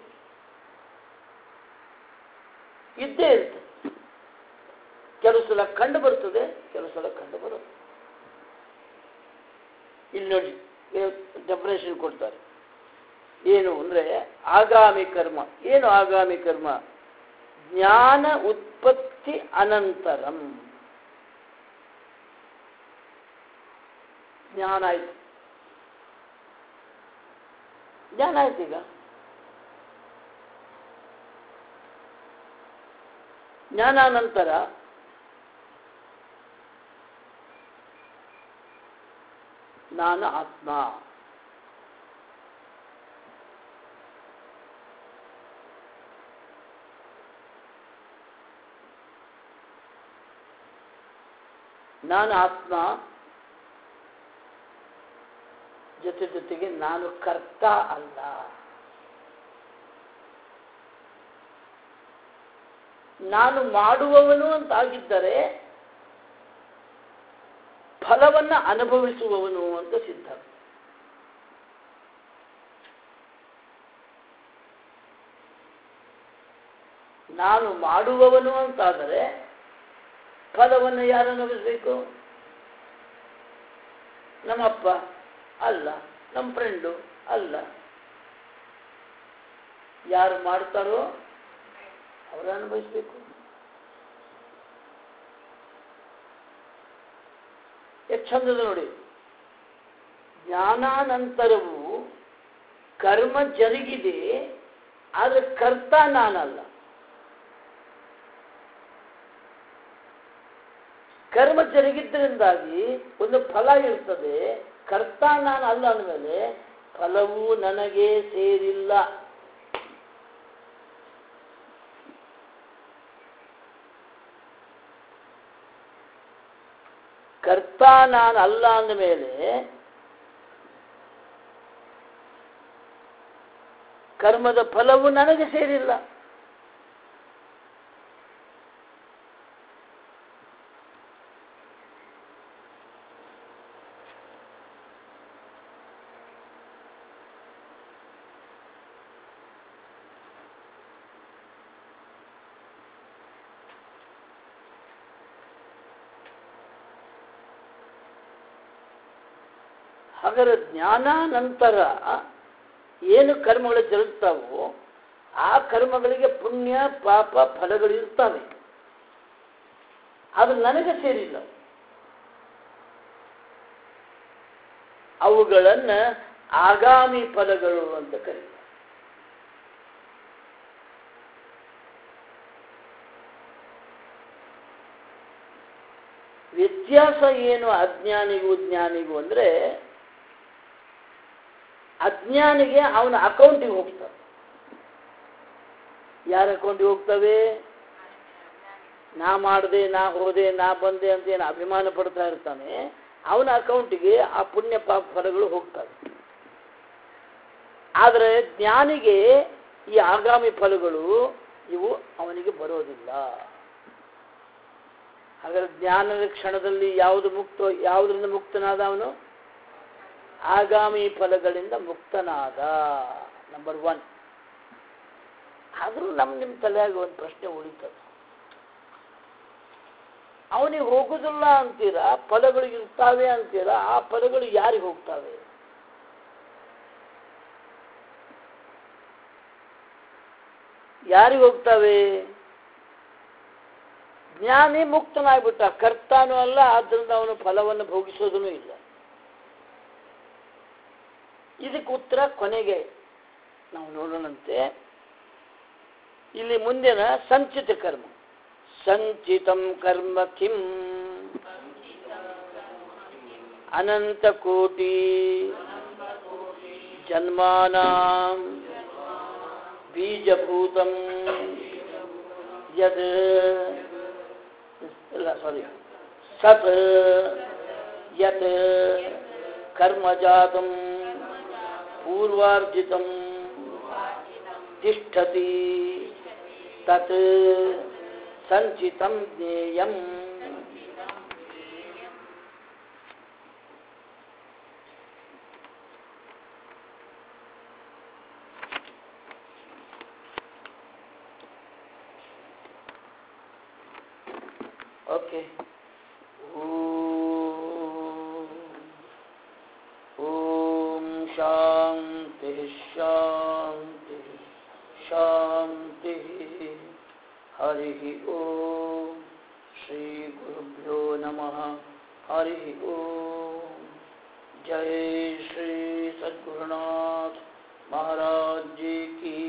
ಇದ್ದೇ ಇರ್ತದೆ. ಕೆಲವು ಸಲ ಕಂಡು ಬರ್ತದೆ, ಕೆಲವು ಸಲ ಕಂಡು ಬರುತ್ತೆ. ಇಲ್ಲಿ ನೋಡಿ ಡೆಫಿನೇಷನ್ ಕೊಡ್ತಾರೆ. ಏನು ಅಂದ್ರೆ ಆಗಾಮಿ ಕರ್ಮ. ಏನು ಆಗಾಮಿ ಕರ್ಮ? ಜ್ಞಾನ ಉತ್ಪತ್ತಿ ಅನಂತರಂ. ಜ್ಞಾನ ಆಯ್ತು, ಜ್ಞಾನ ಆಯ್ತು. ಈಗ ಜ್ಞಾನಾನಂತರ ನಾನು ಆತ್ಮ. ನಾನು ಆತ್ಮ ಜೊತೆಗೆ ನಾನು ಕರ್ತ ಅಲ್ಲ. ನಾನು ಮಾಡುವವನು ಅಂತಾಗಿದ್ದರೆ ಫಲವನ್ನು ಅನುಭವಿಸುವವನು ಅಂತ ಸಿದ್ಧ. ನಾನು ಮಾಡುವವನು ಅಂತಾದರೆ ಫಲವನ್ನು ಯಾರು ಅನುಭವಿಸಬೇಕು? ನಮ್ಮಪ್ಪ ಅಲ್ಲ, ನಮ್ಮ ಫ್ರೆಂಡು ಅಲ್ಲ. ಯಾರು ಮಾಡ್ತಾರೋ ಅವರು ಅನುಭವಿಸಬೇಕು. ಎಷ್ಟು ಚಂದದ ನೋಡಿ. ಜ್ಞಾನಾನಂತರವೂ ಕರ್ಮ ಜರುಗಿದೆ, ಆದರೆ ಕರ್ತ ನಾನಲ್ಲ. ಕರ್ಮ ಜರುಗಿದ್ದರಿಂದಾಗಿ ಒಂದು ಫಲ ಇರ್ತದೆ. ಕರ್ತ ನಾನು ಅಲ್ಲ ಅಂದಮೇಲೆ ಫಲವೂ ನನಗೆ ಸೇರಿಲ್ಲ. ಕರ್ತ ನಾನು ಅಲ್ಲ ಅಂದಮೇಲೆ ಕರ್ಮದ ಫಲವು ನನಗೆ ಸೇರಿಲ್ಲ. ಹಾಗಾದ್ರೆ ಜ್ಞಾನ ನಂತರ ಏನು ಕರ್ಮಗಳು ಜರುಗ್ತಾವೋ ಆ ಕರ್ಮಗಳಿಗೆ ಪುಣ್ಯ ಪಾಪ ಫಲಗಳಿರ್ತವೆ. ಅದು ನನಗೆ ಸೇರಿಲ್ಲ. ಅವುಗಳನ್ನು ಆಗಾಮಿ ಫಲಗಳು ಅಂತ ಕರೀತಾರೆ. ವ್ಯತ್ಯಾಸ ಏನು ಅಜ್ಞಾನಿಗೂ ಜ್ಞಾನಿಗೂ ಅಂದರೆ, ಅಜ್ಞಾನಿಗೆ ಅವನ ಅಕೌಂಟಿಗೆ ಹೋಗ್ತವೆ. ಯಾರ ಅಕೌಂಟಿಗೆ ಹೋಗ್ತವೆ? ನಾ ಮಾಡಿದೆ, ನಾ ಹೋದೆ, ನಾ ಬಂದೆ ಅಂತ ಏನು ಅಭಿಮಾನ ಪಡ್ತಾ ಇರ್ತಾನೆ, ಅವನ ಅಕೌಂಟಿಗೆ ಆ ಪುಣ್ಯ ಪಾಪ ಫಲಗಳು ಹೋಗ್ತವೆ. ಆದರೆ ಜ್ಞಾನಿಗೆ ಈ ಆಗಾಮಿ ಫಲಗಳು ಇವು ಅವನಿಗೆ ಬರೋದಿಲ್ಲ. ಹಾಗಾದ್ರೆ ಜ್ಞಾನದ ಕ್ಷಣದಲ್ಲಿ ಯಾವುದು ಮುಕ್ತ, ಯಾವುದರಿಂದ ಮುಕ್ತನಾದ ಅವನು? ಆಗಾಮಿ ಫಲಗಳಿಂದ ಮುಕ್ತನಾದ. ನಂಬರ್ 1. ಆದರೂ ನಿಮ್ಮ ತಲೆಯಾಗ ಒಂದು ಪ್ರಶ್ನೆ ಉಳಿತದೆ. ಅವನಿಗೆ ಹೋಗುದಿಲ್ಲ ಅಂತೀರಾ, ಫಲಗಳು ಇರ್ತಾವೆ ಅಂತೀರಾ, ಆ ಫಲಗಳು ಯಾರಿಗೆ ಹೋಗ್ತಾವೆ? ಯಾರಿಗೆ ಹೋಗ್ತಾವೆ? ಜ್ಞಾನಿ ಮುಕ್ತನಾಗ್ಬಿಟ್ಟ, ಕರ್ತಾನೂ ಅಲ್ಲ, ಆದ್ದರಿಂದ ಅವನು ಫಲವನ್ನು ಭೋಗಿಸೋದೂ ಇಲ್ಲ. ಇದಕ್ಕೆ ಉತ್ತರ ಕೊನೆಗೆ ನಾವು ನೋಡೋಣಂತೆ. ಇಲ್ಲಿ ಮುಂದಿನ ಸಂಚಿತ ಕರ್ಮ. ಸಂಚಿತಂ ಕರ್ಮ ಕಿಂ ಅನಂತ ಕೋಟಿ ಜನ್ಮಾನಾಂ ಬೀಜಭೂತಂ ಯದ್ ಸತ್ ಯತ್ ಕರ್ಮ ಜಾತಂ ಪೂರ್ವಾರ್ಜಿತಂ ತಿಷ್ಠತಿ ತತ್ ಸಂಚಿತಂ ಜ್ಞೇಯಂ. ಓಕೆ. ಓಂ ಶಾಂತಿ ಶಾಂತಿ ಶಾಂತಿ. ಹರಿ ಓಂ. ಶ್ರೀ ಗುರುಭ್ಯೋ ನಮಃ. ಹರಿ ಓಂ. ಜೈ ಶ್ರೀ ಸದ್ಗುರುನಾಥ ಮಹಾರಾಜ್ ಜಿ ಕಿ